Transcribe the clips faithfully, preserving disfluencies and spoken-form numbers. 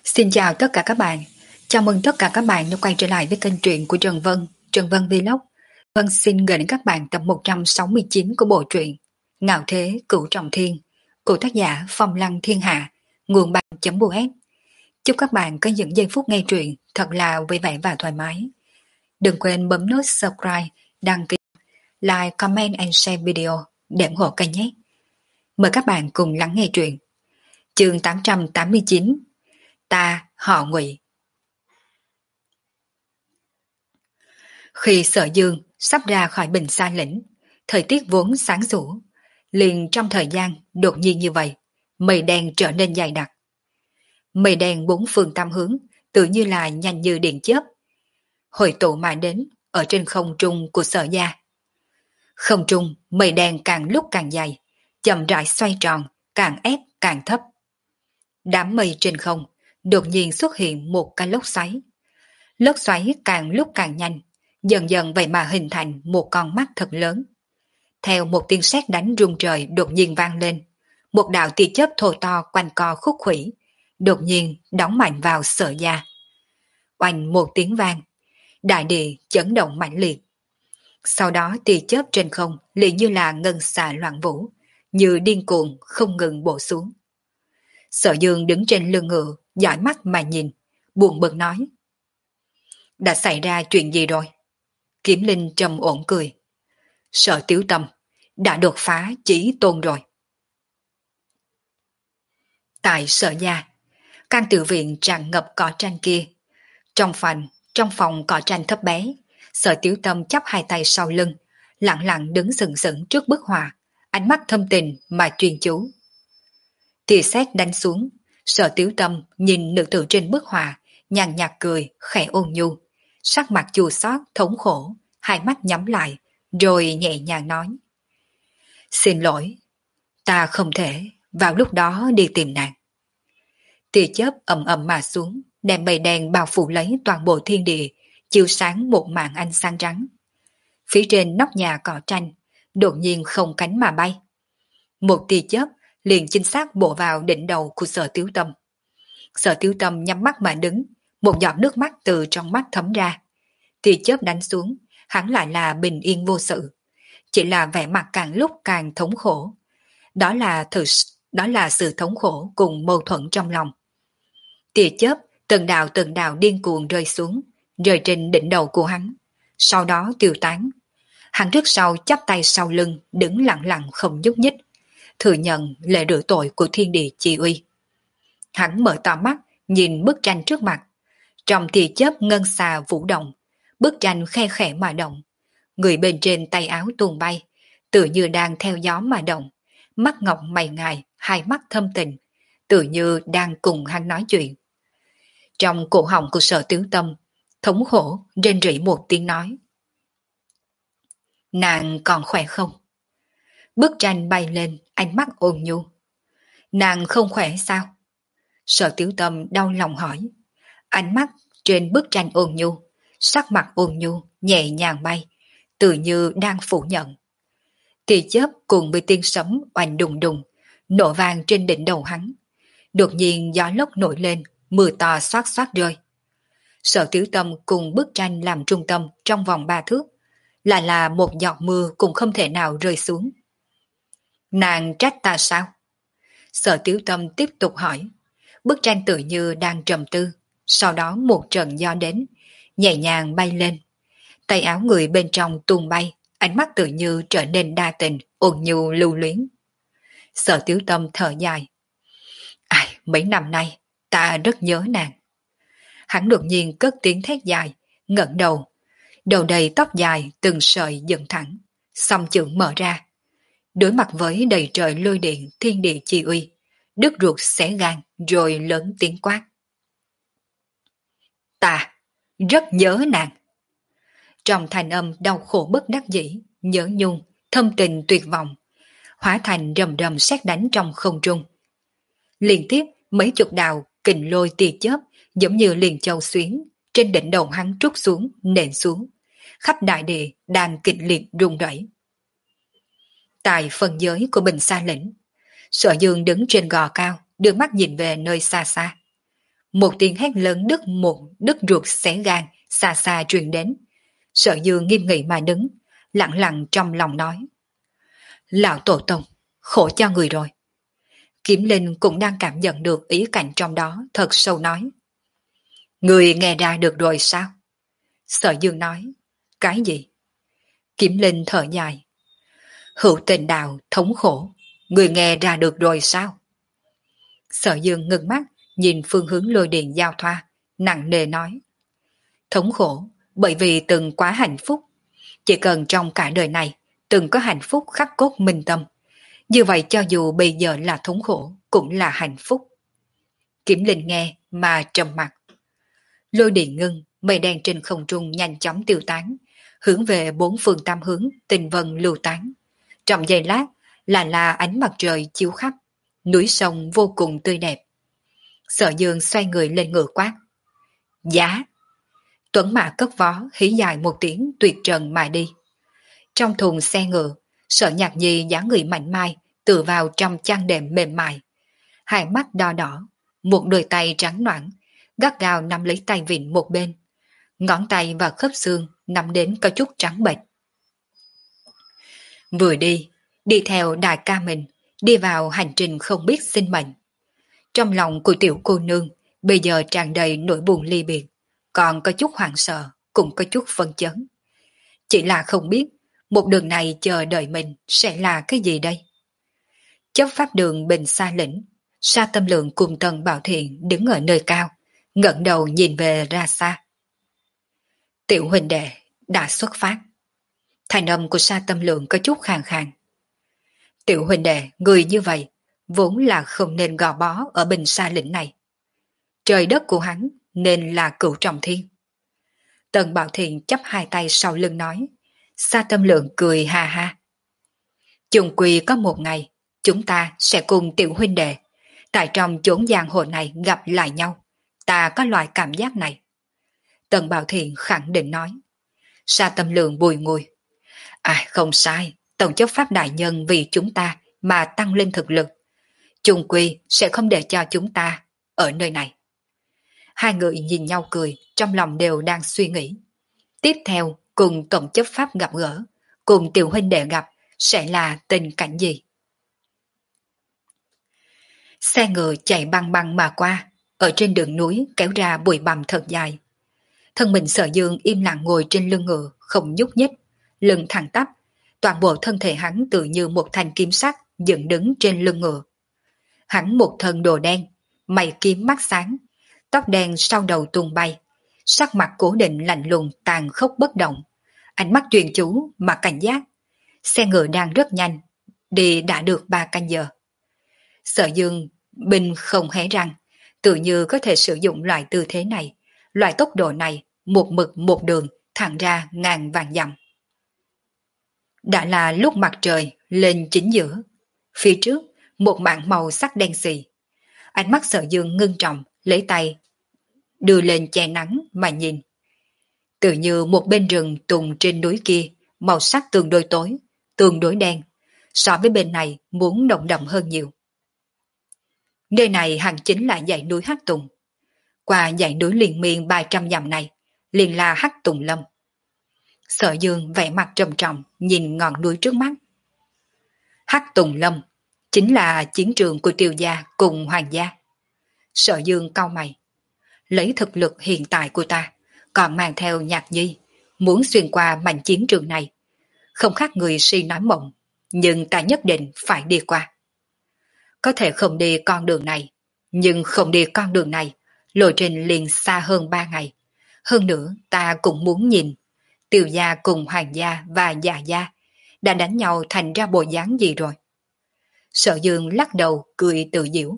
Xin chào tất cả các bạn. Chào mừng tất cả các bạn đã quay trở lại với kênh truyện của Trần Vân, Trần Vân Vlog. Vân xin gửi đến các bạn tập một trăm sáu mươi chín của bộ truyện Ngạo Thế Cửu Trọng Thiên của tác giả Phong Lăng Thiên Hạ, nguồn bản.us. Chúc các bạn có những giây phút nghe truyện thật là vui vẻ và thoải mái. Đừng quên bấm nút subscribe, đăng ký, like, comment and share video để ủng hộ kênh nhé. Mời các bạn cùng lắng nghe truyện. Chương tám trăm tám mươi chín. Ta họ Ngụy. Khi Sở Dương sắp ra khỏi Bình Sa lĩnh, thời tiết vốn sáng sủa, liền trong thời gian đột nhiên như vậy, mây đen trở nên dày đặc. Mây đen bốn phương tám hướng, tự như là nhanh như điện chớp, hội tụ mà đến ở trên không trung của Sở gia. Không trung mây đen càng lúc càng dày, chậm rãi xoay tròn, càng ép càng thấp. Đám mây trên không đột nhiên xuất hiện một cái lốc xoáy. Lốc xoáy càng lúc càng nhanh, dần dần vậy mà hình thành một con mắt thật lớn. Theo một tiếng sét đánh rung trời đột nhiên vang lên, một đạo tia chớp thô to quanh co khúc khuỷu, đột nhiên đóng mạnh vào Sở gia. Oanh một tiếng vang, đại địa chấn động mãnh liệt. Sau đó tia chớp trên không liền như là ngân xà loạn vũ, như điên cuồng không ngừng bổ xuống. Sở Dương đứng trên lưng ngựa, dõi mắt mà nhìn, buồn bực nói: đã xảy ra chuyện gì rồi? Kiếm Linh trầm ổn cười: Sở Tiếu Tâm đã đột phá chí tôn rồi. Tại Sở gia, căn tự viện tràn ngập cỏ tranh kia. Trong phòng, trong phòng cỏ tranh thấp bé, Sở Tiếu Tâm chắp hai tay sau lưng, lặng lặng đứng sừng sững trước bức họa, ánh mắt thâm tình mà chuyên chú. Tia sét đánh xuống, Sở Tiếu Tâm nhìn nữ tử trên bức họa, nhàn nhạt cười, khẽ ôn nhu, sắc mặt chua xót thống khổ, hai mắt nhắm lại, rồi nhẹ nhàng nói: xin lỗi, ta không thể vào lúc đó đi tìm nàng. Tia chớp ầm ầm mà xuống, đem mây đen bao phủ lấy toàn bộ thiên địa, chiếu sáng một màn ánh sáng trắng. Phía trên nóc nhà cỏ tranh, đột nhiên không cánh mà bay. Một tia chớp liền chính xác bổ vào đỉnh đầu của Sở Tiếu Tâm. Sở Tiếu Tâm nhắm mắt mà đứng, một giọt nước mắt từ trong mắt thấm ra. Tia chớp đánh xuống, hắn lại là bình yên vô sự, chỉ là vẻ mặt càng lúc càng thống khổ. Đó là thử, đó là sự thống khổ cùng mâu thuẫn trong lòng. Tia chớp từng đạo từng đạo điên cuồng rơi xuống, rơi trên đỉnh đầu của hắn, sau đó tiêu tán. Hắn trước sau chắp tay sau lưng, đứng lặng lặng không nhúc nhích, thừa nhận lệ rửa tội của thiên địa chi uy. Hắn mở to mắt, nhìn bức tranh trước mặt. Trong tia chớp ngân xà vũ động, bức tranh khe khẽ mà động. Người bên trên tay áo tuôn bay, tự như đang theo gió mà động. Mắt ngọc mày ngài, hai mắt thâm tình, tự như đang cùng hắn nói chuyện. Trong cổ họng của Sở Tiếu Tâm, thống khổ rên rỉ một tiếng nói: nàng còn khỏe không? Bức tranh bay lên, ánh mắt ôn nhu: nàng không khỏe sao? Sở Tiếu Tâm đau lòng hỏi. Ánh mắt trên bức tranh ôn nhu, sắc mặt ôn nhu nhẹ nhàng bay, tự như đang phủ nhận. Tia chớp cùng với tiếng sấm oanh đùng đùng nổ vang trên đỉnh đầu hắn. Đột nhiên gió lốc nổi lên, mưa to xoát xoát rơi. Sở Tiếu Tâm cùng bức tranh làm trung tâm trong vòng ba thước, lại là một giọt mưa cũng không thể nào rơi xuống. Nàng trách ta sao? Sở Tiếu Tâm tiếp tục hỏi. Bức tranh tự như đang trầm tư, sau đó một trận gió đến, nhẹ nhàng bay lên. Tay áo người bên trong tung bay, ánh mắt tự như trở nên đa tình, ôn nhu lưu luyến. Sở Tiếu Tâm thở dài. Ai, mấy năm nay, ta rất nhớ nàng. Hắn đột nhiên cất tiếng thét dài, ngẩng đầu. Đầu đầy tóc dài, từng sợi dựng thẳng, song chưởng mở ra. Đối mặt với đầy trời lôi điện thiên địa chi uy, đứt ruột xé gan, rồi lớn tiếng quát. Ta rất nhớ nàng. Trong thanh âm đau khổ bất đắc dĩ, nhớ nhung, thâm tình tuyệt vọng, hóa thành rầm rầm sét đánh trong không trung. Liên tiếp mấy chục đạo kình lôi tia chớp giống như liền châu xuyến, trên đỉnh đầu hắn trút xuống, nện xuống. Khắp đại địa đang kịch liệt rung rẩy. Tại phần giới của Bình Sa lĩnh, Sở Dương đứng trên gò cao, đưa mắt nhìn về nơi xa xa. Một tiếng hét lớn đứt một đứt ruột xé gan, xa xa truyền đến. Sở Dương nghiêm nghị mà đứng, lặng lặng trong lòng nói. Lão tổ tông, khổ cho người rồi. Kiếm Linh cũng đang cảm nhận được ý cảnh trong đó, thật sâu nói. Người nghe ra được rồi sao? Sở Dương nói. Cái gì? Kiếm Linh thở dài. Hữu tình đạo, thống khổ. Người nghe ra được rồi sao? Sở Dương ngừng mắt, nhìn phương hướng lôi điện giao thoa, nặng nề nói. Thống khổ, bởi vì từng quá hạnh phúc. Chỉ cần trong cả đời này, từng có hạnh phúc khắc cốt minh tâm. Như vậy cho dù bây giờ là thống khổ, cũng là hạnh phúc. Kiếm Linh nghe mà trầm mặt. Lôi điện ngưng, mây đen trên không trung nhanh chóng tiêu tán, hướng về bốn phương tam hướng, tinh vân lưu tán. Trong giây lát, là là ánh mặt trời chiếu khắp, núi sông vô cùng tươi đẹp. Sở Dương xoay người lên ngựa quát. Giá! Tuấn mã cất vó, hí dài một tiếng tuyệt trần mà đi. Trong thùng xe ngựa, Sở Nhạc Nhi dáng người mạnh mai, tựa vào trong chăn đệm mềm mại. Hai mắt đỏ đỏ, một đôi tay trắng ноãn, gắt gao nắm lấy tay vịn một bên. Ngón tay và khớp xương nắm đến có chút trắng bệch. Vừa đi, đi theo đại ca mình, đi vào hành trình không biết sinh mệnh. Trong lòng của tiểu cô nương bây giờ tràn đầy nỗi buồn ly biệt, còn có chút hoảng sợ, cũng có chút phân chấn. Chỉ là không biết một đường này chờ đợi mình sẽ là cái gì đây. Chấp pháp đường Bình Sa Lĩnh, Sa Tâm Lượng cùng Tần Bảo Thiện đứng ở nơi cao, ngẩng đầu nhìn về ra xa. Tiểu huynh đệ đã xuất phát. Thành âm của Sa Tâm Lượng có chút khàn khàn. Tiểu huynh đệ, người như vậy vốn là không nên gò bó ở Bình Sa Lĩnh này. Trời đất của hắn nên là cửu trọng thiên. Tần Bảo Thiện chắp hai tay sau lưng nói. Sa Tâm Lượng cười ha ha. Chung quy có một ngày, chúng ta sẽ cùng tiểu huynh đệ tại trong chốn giang hồ này gặp lại nhau. Ta có loại cảm giác này. Tần Bảo Thiện khẳng định nói. Sa Tâm Lượng bùi ngùi. À không sai, Tổng chấp pháp đại nhân vì chúng ta mà tăng lên thực lực. Chung quy sẽ không để cho chúng ta ở nơi này. Hai người nhìn nhau cười, trong lòng đều đang suy nghĩ. Tiếp theo, cùng Tổng chấp pháp gặp gỡ, cùng tiểu huynh đệ gặp, sẽ là tình cảnh gì? Xe ngựa chạy băng băng mà qua, ở trên đường núi kéo ra bụi bặm thật dài. Thân mình Sở Dương im lặng ngồi trên lưng ngựa, không nhúc nhích, lưng thẳng tắp, toàn bộ thân thể hắn tự như một thanh kim sắc dựng đứng trên lưng ngựa. Hắn một thân đồ đen, mày kiếm mắt sáng, tóc đen sau đầu tung bay, sắc mặt cố định lạnh lùng tàn khốc bất động, ánh mắt chuyên chú mà cảnh giác. Xe ngựa đang rất nhanh, đi đã được ba canh giờ. Sở Dương bình không hé răng, tự như có thể sử dụng loại tư thế này, loại tốc độ này, một mực một đường thẳng ra ngàn vạn dặm. Đã là lúc mặt trời lên chính giữa, phía trước một mảng màu sắc đen xì. Ánh mắt Sở Dương ngưng trọng, lấy tay đưa lên che nắng mà nhìn. Tự như một bên rừng tùng trên núi kia, màu sắc tương đối tối, tương đối đen, so với bên này muốn nồng đậm hơn nhiều. Nơi này hẳn chính là dãy núi Hắc Tùng. Qua dãy núi liền miên ba trăm dặm này, liền là Hắc Tùng Lâm. Sở Dương vẻ mặt trầm trọng nhìn ngọn núi trước mắt. Hắc Tùng Lâm chính là chiến trường của Tiêu gia cùng Hoàng gia. Sở Dương cau mày. Lấy thực lực hiện tại của ta, còn mang theo Nhạc Nhi, muốn xuyên qua mảnh chiến trường này. Không khác người si nói mộng, nhưng ta nhất định phải đi qua. Có thể không đi con đường này, nhưng không đi con đường này, lộ trình liền xa hơn ba ngày. Hơn nữa ta cũng muốn nhìn Tiêu gia cùng Hoàng gia và Dạ gia đã đánh nhau thành ra bộ dáng gì rồi. Sở Dương lắc đầu cười tự giễu.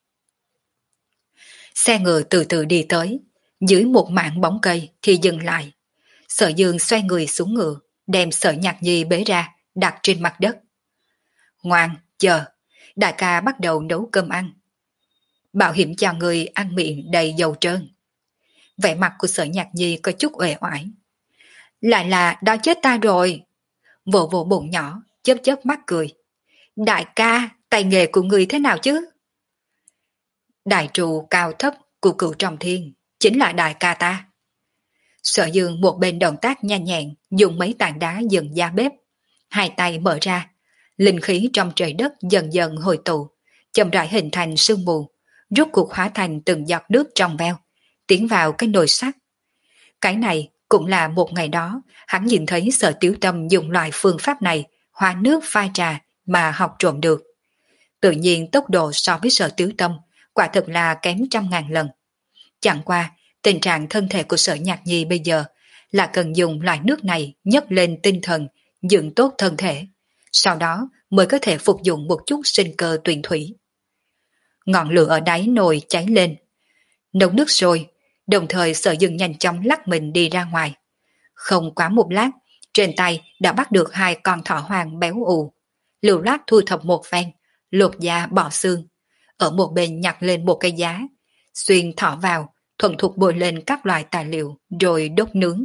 Xe ngựa từ từ đi tới, dưới một mảng bóng cây thì dừng lại. Sở Dương xoay người xuống ngựa, đem Sở Nhạc Nhi bế ra, đặt trên mặt đất. Ngoan, chờ, đại ca bắt đầu nấu cơm ăn. Bảo hiểm cho người ăn miệng đầy dầu trơn. Vẻ mặt của Sở Nhạc Nhi có chút uể oải. Lại là đói chết ta rồi. Vỗ vỗ bụng nhỏ, chớp chớp mắt cười. Đại ca, tay nghề của người thế nào chứ? Đại trụ cao thấp Cụ cựu trong thiên, chính là đại ca ta. Sở Dương một bên động tác nhanh nhẹn, dùng mấy tảng đá dựng giá bếp. Hai tay mở ra, linh khí trong trời đất dần dần hồi tụ, chậm rãi hình thành sương mù, rút cuộc hóa thành từng giọt nước trong veo, tiến vào cái nồi sắt. Cái này cũng là một ngày đó, hắn nhìn thấy Sở Tiểu Tâm dùng loại phương pháp này hóa nước pha trà mà học trộm được. Tự nhiên tốc độ so với Sở Tiểu Tâm quả thực là kém trăm ngàn lần. Chẳng qua, tình trạng thân thể của Sở Nhạc Nhi bây giờ là cần dùng loại nước này nhấc lên tinh thần, dưỡng tốt thân thể, sau đó mới có thể phục dụng một chút sinh cơ tuyền thủy. Ngọn lửa ở đáy nồi cháy lên, nấu nước sôi, đồng thời Sở Dương nhanh chóng lắc mình đi ra ngoài. Không quá một lát, trên tay đã bắt được hai con thỏ hoang béo ù. Lưu loát thu thập một phen, lột da bỏ xương, ở một bên nhặt lên một cây giá, xuyên thỏ vào, thuận thục bôi lên các loại tài liệu rồi đốt nướng.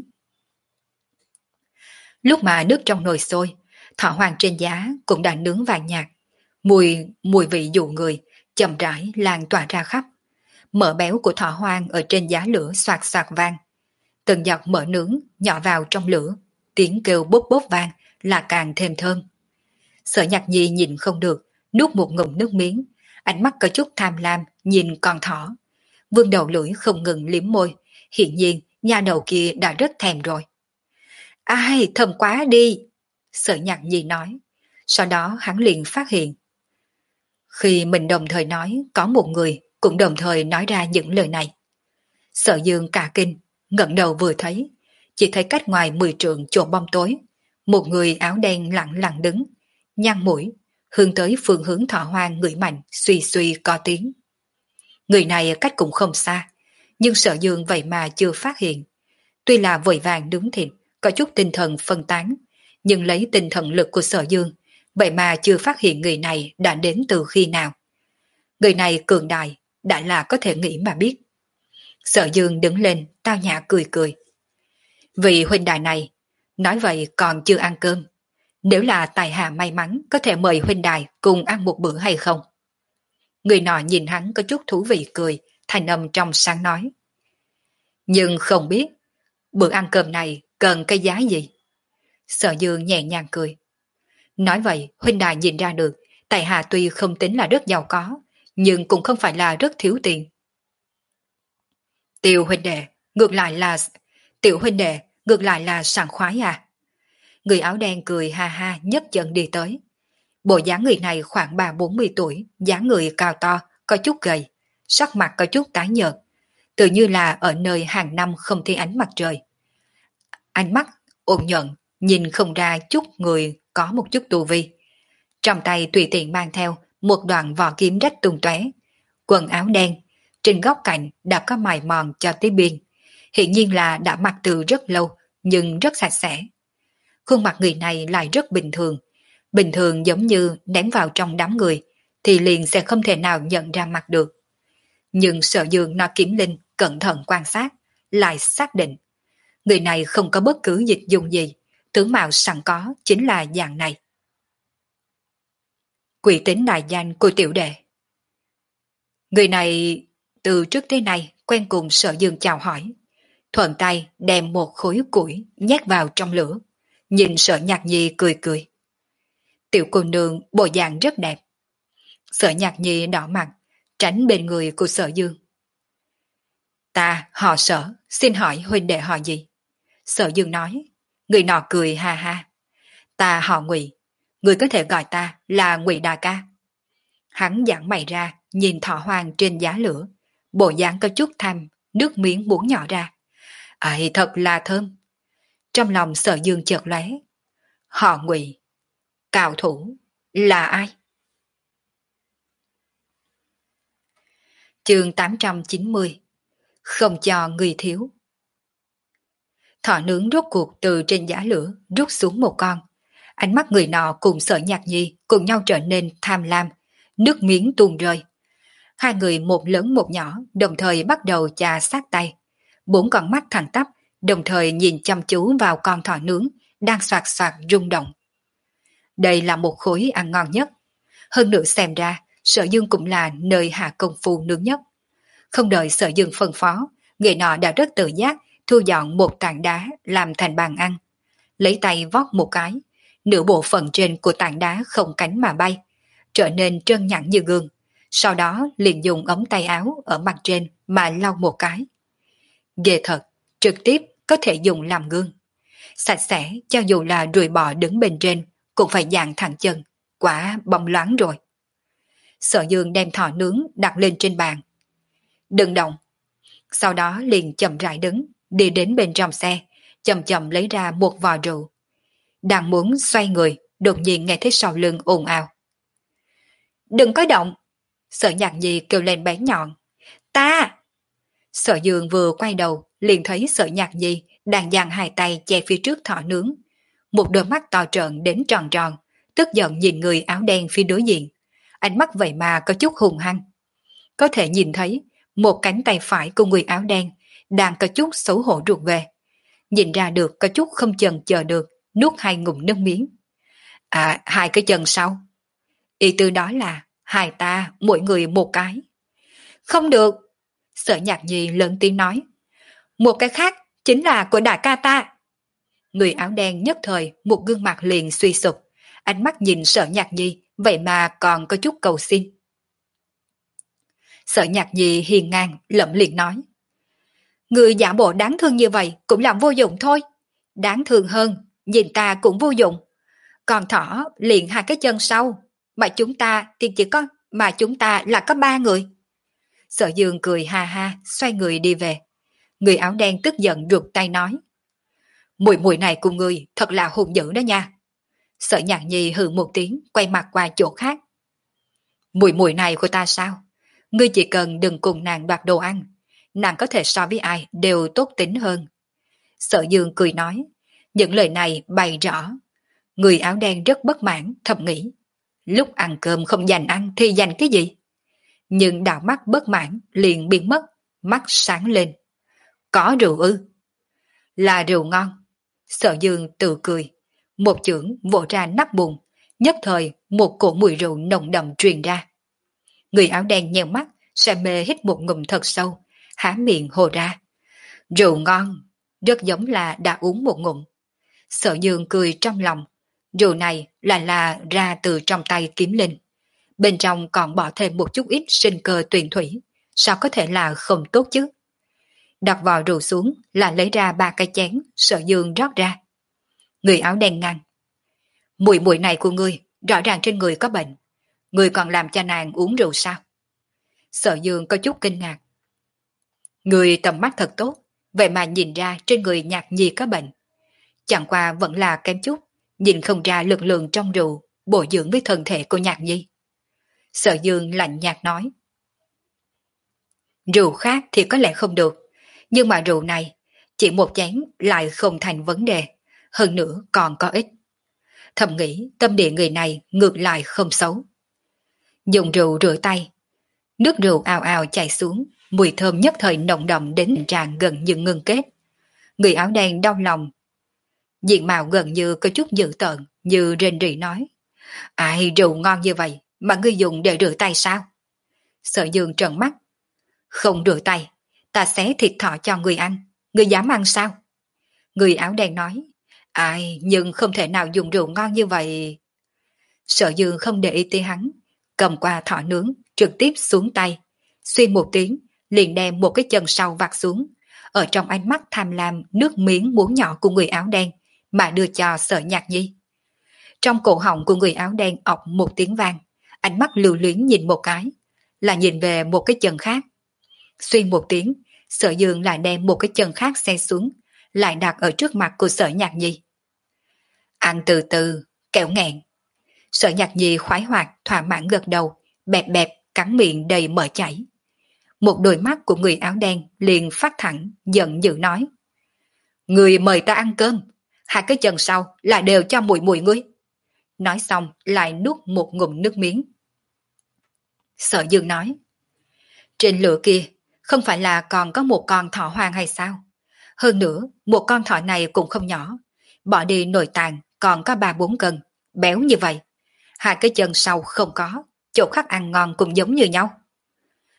Lúc mà nước trong nồi sôi, thỏ hoang trên giá cũng đã nướng vàng nhạt, mùi mùi vị dụ người chậm rãi lan tỏa ra khắp. Mỡ béo của thỏ hoang ở trên giá lửa xoạt xoạt vang, từng giọt mỡ nướng nhỏ vào trong lửa, tiếng kêu bốc bốc vang là càng thêm thơm. Sở Nhạc Nhi nhìn không được, nuốt một ngụm nước miếng, ánh mắt có chút tham lam nhìn con thỏ. Vương đầu lưỡi không ngừng liếm môi, hiển nhiên nha đầu kia đã rất thèm rồi. Ai, thơm quá đi! Sở Nhạc Nhi nói. Sau đó hắn liền phát hiện. Khi mình đồng thời nói, có một người cũng đồng thời nói ra những lời này. Sở Dương cả kinh, ngẩng đầu vừa thấy, chỉ thấy cách ngoài mười trượng chỗ bóng tối, một người áo đen lặng lặng đứng, nhăn mũi, hướng tới phương hướng thỏ hoang ngửi mạnh, suy suy có tiếng. Người này cách cũng không xa, nhưng Sở Dương vậy mà chưa phát hiện. Tuy là vội vàng đứng thịt, có chút tinh thần phân tán, nhưng lấy tinh thần lực của Sở Dương, vậy mà chưa phát hiện người này đã đến từ khi nào. Người này cường đại, đã là có thể nghĩ mà biết. Sở Dương đứng lên, tao nhã cười cười. Vị huynh đài này, nói vậy còn chưa ăn cơm. Nếu là tài hạ may mắn, có thể mời huynh đài cùng ăn một bữa hay không? Người nọ nhìn hắn có chút thú vị cười, thành âm trong sáng nói. Nhưng không biết, bữa ăn cơm này cần cái giá gì? Sở Dương nhẹ nhàng cười. Nói vậy, huynh đài nhìn ra được, tại hạ tuy không tính là rất giàu có, nhưng cũng không phải là rất thiếu tiền. Tiểu huynh đệ, ngược lại là... Tiểu huynh đệ, ngược lại là sảng khoái à? Người áo đen cười ha ha nhấc chân đi tới. Bộ dáng người này khoảng ba bốn mươi tuổi, dáng người cao to, có chút gầy, sắc mặt có chút tái nhợt, tự như là ở nơi hàng năm không thấy ánh mặt trời. Ánh mắt ôn nhuận, nhìn không ra chút người có một chút tu vi. Trong tay tùy tiện mang theo một đoạn vỏ kiếm rách tung tóe, quần áo đen, trên góc cạnh đã có mài mòn cho tới biên, hiện nhiên là đã mặc từ rất lâu nhưng rất sạch sẽ. Khuôn mặt người này lại rất bình thường, bình thường giống như ném vào trong đám người thì liền sẽ không thể nào nhận ra mặt được. Nhưng Sở Dương nó kiểm linh cẩn thận quan sát, lại xác định người này không có bất cứ dịch dùng gì, tướng mạo sẵn có chính là dạng này. Quỷ tính đại danh của tiểu đệ. Người này từ trước tới nay quen cùng Sở Dương chào hỏi, thuận tay đem một khối củi nhét vào trong lửa, nhìn Sở Nhạc Nhi cười cười. Tiểu cô nương bộ dạng rất đẹp. Sở Nhạc Nhi đỏ mặt, tránh bên người của Sở Dương. Ta họ Sở, xin hỏi huynh đệ họ gì? Sở Dương nói. Người nọ cười ha ha. Ta họ Ngụy, người có thể gọi ta là Ngụy đại ca. Hắn giãn mày ra, nhìn thỏ hoang trên giá lửa, bộ dáng có chút tham, nước miếng muốn nhỏ ra. Ấy thật là thơm. Trong lòng Sở Dương chợt lóe. Họ Ngụy, cao thủ là ai? Chương tám trăm chín mươi. Không cho người thiếu. Thỏ nướng rốt cuộc từ trên giá lửa rút xuống một con. Ánh mắt người nọ cùng Sở Nhạc Nhi cùng nhau trở nên tham lam, nước miếng tuôn rơi. Hai người một lớn một nhỏ đồng thời bắt đầu chà sát tay. Bốn con mắt thẳng tắp đồng thời nhìn chăm chú vào con thỏ nướng đang xoạt xoạt rung động. Đây là một khối ăn ngon nhất. Hơn nữa xem ra Sở Dương cũng là nơi hạ công phu nướng nhất. Không đợi Sở Dương phân phó, người nọ đã rất tự giác thu dọn một tảng đá làm thành bàn ăn. Lấy tay vót một cái, nửa bộ phận trên của tảng đá không cánh mà bay, trở nên trơn nhẵn như gương. Sau đó liền dùng ống tay áo ở mặt trên mà lau một cái. Ghê thật, trực tiếp có thể dùng làm gương. Sạch sẽ cho dù là ruồi bò đứng bên trên cũng phải dạng thẳng chân, quả bóng loáng rồi. Sở Dương đem thỏ nướng đặt lên trên bàn. Đừng động. Sau đó liền chậm rãi đứng, đi đến bên trong xe, chậm chậm lấy ra một vò rượu. Đang muốn xoay người, đột nhiên nghe thấy sau lưng ồn ào. Đừng có động! Sở Nhạc Nhi kêu lên bén nhọn. Ta! Sở Dương vừa quay đầu, liền thấy Sở Nhạc Nhi đang giang hai tay che phía trước thỏ nướng. Một đôi mắt to trợn đến tròn tròn, tức giận nhìn người áo đen phía đối diện. Ánh mắt vậy mà có chút hung hăng. Có thể nhìn thấy một cánh tay phải của người áo đen đang có chút xấu hổ ruột về. Nhìn ra được có chút không chần chờ được, nuốt hai ngụm nước miếng. À, hai cái chân sau. Ý tư đó là hai ta mỗi người một cái. Không được. Sở Nhạc Nhi lớn tiếng nói. Một cái khác chính là của đại ca ta. Người áo đen nhất thời một gương mặt liền suy sụp. Ánh mắt nhìn Sở Nhạc Nhi vậy mà còn có chút cầu xin. Sở Nhạc Nhi hiền ngang lẩm liền nói. Người giả bộ đáng thương như vậy cũng làm vô dụng thôi. Đáng thương hơn, nhìn ta cũng vô dụng. Còn thỏ liền hai cái chân sau, mà chúng ta thì chỉ có, mà chúng ta là có ba người. Sở Dương cười ha ha, xoay người đi về. Người áo đen tức giận rụt tay nói. Mùi mùi này của người thật là hung dữ đó nha. Sở Nhạc Nhi hừ một tiếng, quay mặt qua chỗ khác. Mùi mùi này của ta sao? Ngươi chỉ cần đừng cùng nàng đoạt đồ ăn, nàng có thể so với ai đều tốt tính hơn. Sở Dương cười nói, những lời này bày rõ. Người áo đen rất bất mãn, thầm nghĩ. Lúc ăn cơm không dành ăn thì dành cái gì? Nhưng đạo mắt bất mãn liền biến mất, mắt sáng lên. Có rượu ư? Là rượu ngon. Sở Dương tự cười, một chưởng vỗ ra nắp bùn, nhất thời một cổ mùi rượu nồng đậm truyền ra. Người áo đen nheo mắt, say mê hít một ngụm thật sâu, há miệng hồ ra. Rượu ngon, rất giống là đã uống một ngụm. Sở Dương cười trong lòng, rượu này là là ra từ trong tay Kiếm Linh. Bên trong còn bỏ thêm một chút ít sinh cơ tuyền thủy, sao có thể là không tốt chứ? Đặt vò rượu xuống là lấy ra ba cái chén, Sở Dương rót ra. Người áo đen ngăn. Mùi mùi này của ngươi, rõ ràng trên người có bệnh. Ngươi còn làm cho nàng uống rượu sao? Sở Dương có chút kinh ngạc. Ngươi tầm mắt thật tốt, vậy mà nhìn ra trên người Nhạc Nhi có bệnh. Chẳng qua vẫn là kém chút, nhìn không ra lực lượng trong rượu, bổ dưỡng với thân thể của Nhạc Nhi. Sở Dương lạnh nhạt nói. Rượu khác thì có lẽ không được, nhưng mà rượu này, chỉ một chén lại không thành vấn đề, hơn nữa còn có ích. Thầm nghĩ tâm địa người này ngược lại không xấu. Dùng rượu rửa tay, nước rượu ào ào chảy xuống, mùi thơm nhất thời nồng đậm đến tình trạng gần như ngưng kết. Người áo đen đau lòng, diện mạo gần như có chút dữ tợn, như rên rỉ nói. Ai rượu ngon như vậy mà ngươi dùng để rửa tay sao? Sở Dương trợn mắt. Không rửa tay, ta xé thịt thỏ cho người ăn, ngươi dám ăn sao? Người áo đen nói. Ai, nhưng không thể nào dùng rượu ngon như vậy. Sở Dương không để ý tới hắn, cầm qua thỏ nướng, trực tiếp xuống tay. Xuyên một tiếng, liền đem một cái chân sau vặt xuống, ở trong ánh mắt tham lam nước miếng muốn nhỏ của người áo đen, mà đưa cho Sở Nhạc Nhi. Trong cổ họng của người áo đen ọc một tiếng vang, ánh mắt lưu luyến nhìn một cái, là nhìn về một cái chân khác. Xuyên một tiếng, Sở Dương lại đem một cái chân khác xe xuống, lại đặt ở trước mặt của Sở Nhạc Nhi. Ăn từ từ, kẹo nghẹn. Sở Nhạc Nhi khoái hoạt, thỏa mãn gật đầu, bẹp bẹp, cắn miệng đầy mỡ chảy. Một đôi mắt của người áo đen liền phát thẳng, giận dữ nói. Người mời ta ăn cơm, hai cái chân sau lại đều cho mùi mùi ngươi. Nói xong lại nuốt một ngụm nước miếng. Sở Dương nói. Trên lửa kia, không phải là còn có một con thỏ hoang hay sao? Hơn nữa, một con thỏ này cũng không nhỏ. Bỏ đi nội tạng còn có ba bốn cân, béo như vậy. Hai cái chân sau không có, chỗ khác ăn ngon cũng giống như nhau.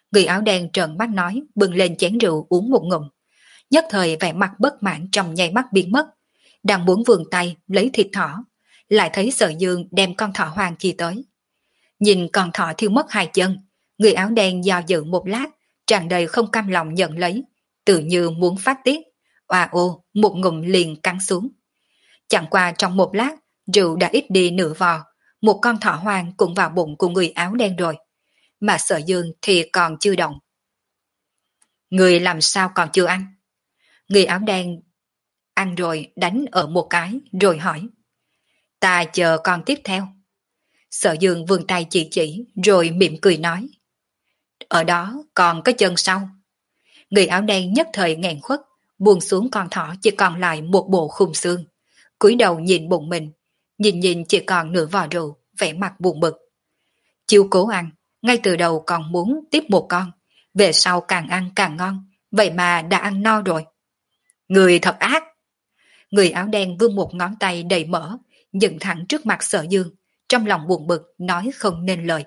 Người áo đen trợn mắt nói, bưng lên chén rượu uống một ngụm. Nhất thời vẻ mặt bất mãn trong nháy mắt biến mất. Đang muốn vươn tay lấy thịt thỏ, lại thấy Sở Dương đem con thỏ hoang kia tới. Nhìn con thỏ thiêu mất hai chân, người áo đen do dự một lát, tràn đầy không cam lòng nhận lấy, tự như muốn phát tiết, oà ô một ngụm liền cắn xuống. Chẳng qua trong một lát, rượu đã ít đi nửa vò, một con thỏ hoang cũng vào bụng của người áo đen rồi, mà Sở Dương thì còn chưa động. Người làm sao còn chưa ăn? Người áo đen ăn rồi đánh ở một cái rồi hỏi. Ta chờ con tiếp theo. Sở Dương vươn tay chỉ chỉ rồi mỉm cười nói. Ở đó còn có chân sau. Người áo đen nhất thời nghẹn khuất, buông xuống con thỏ chỉ còn lại một bộ khung xương. Cúi đầu nhìn bụng mình, nhìn nhìn chỉ còn nửa vò rượu, vẻ mặt buồn bực. Chiêu cố ăn, ngay từ đầu còn muốn tiếp một con, về sau càng ăn càng ngon, vậy mà đã ăn no rồi. Người thật ác. Người áo đen vươn một ngón tay đầy mỡ, dựng thẳng trước mặt Sở Dương, trong lòng buồn bực nói không nên lời.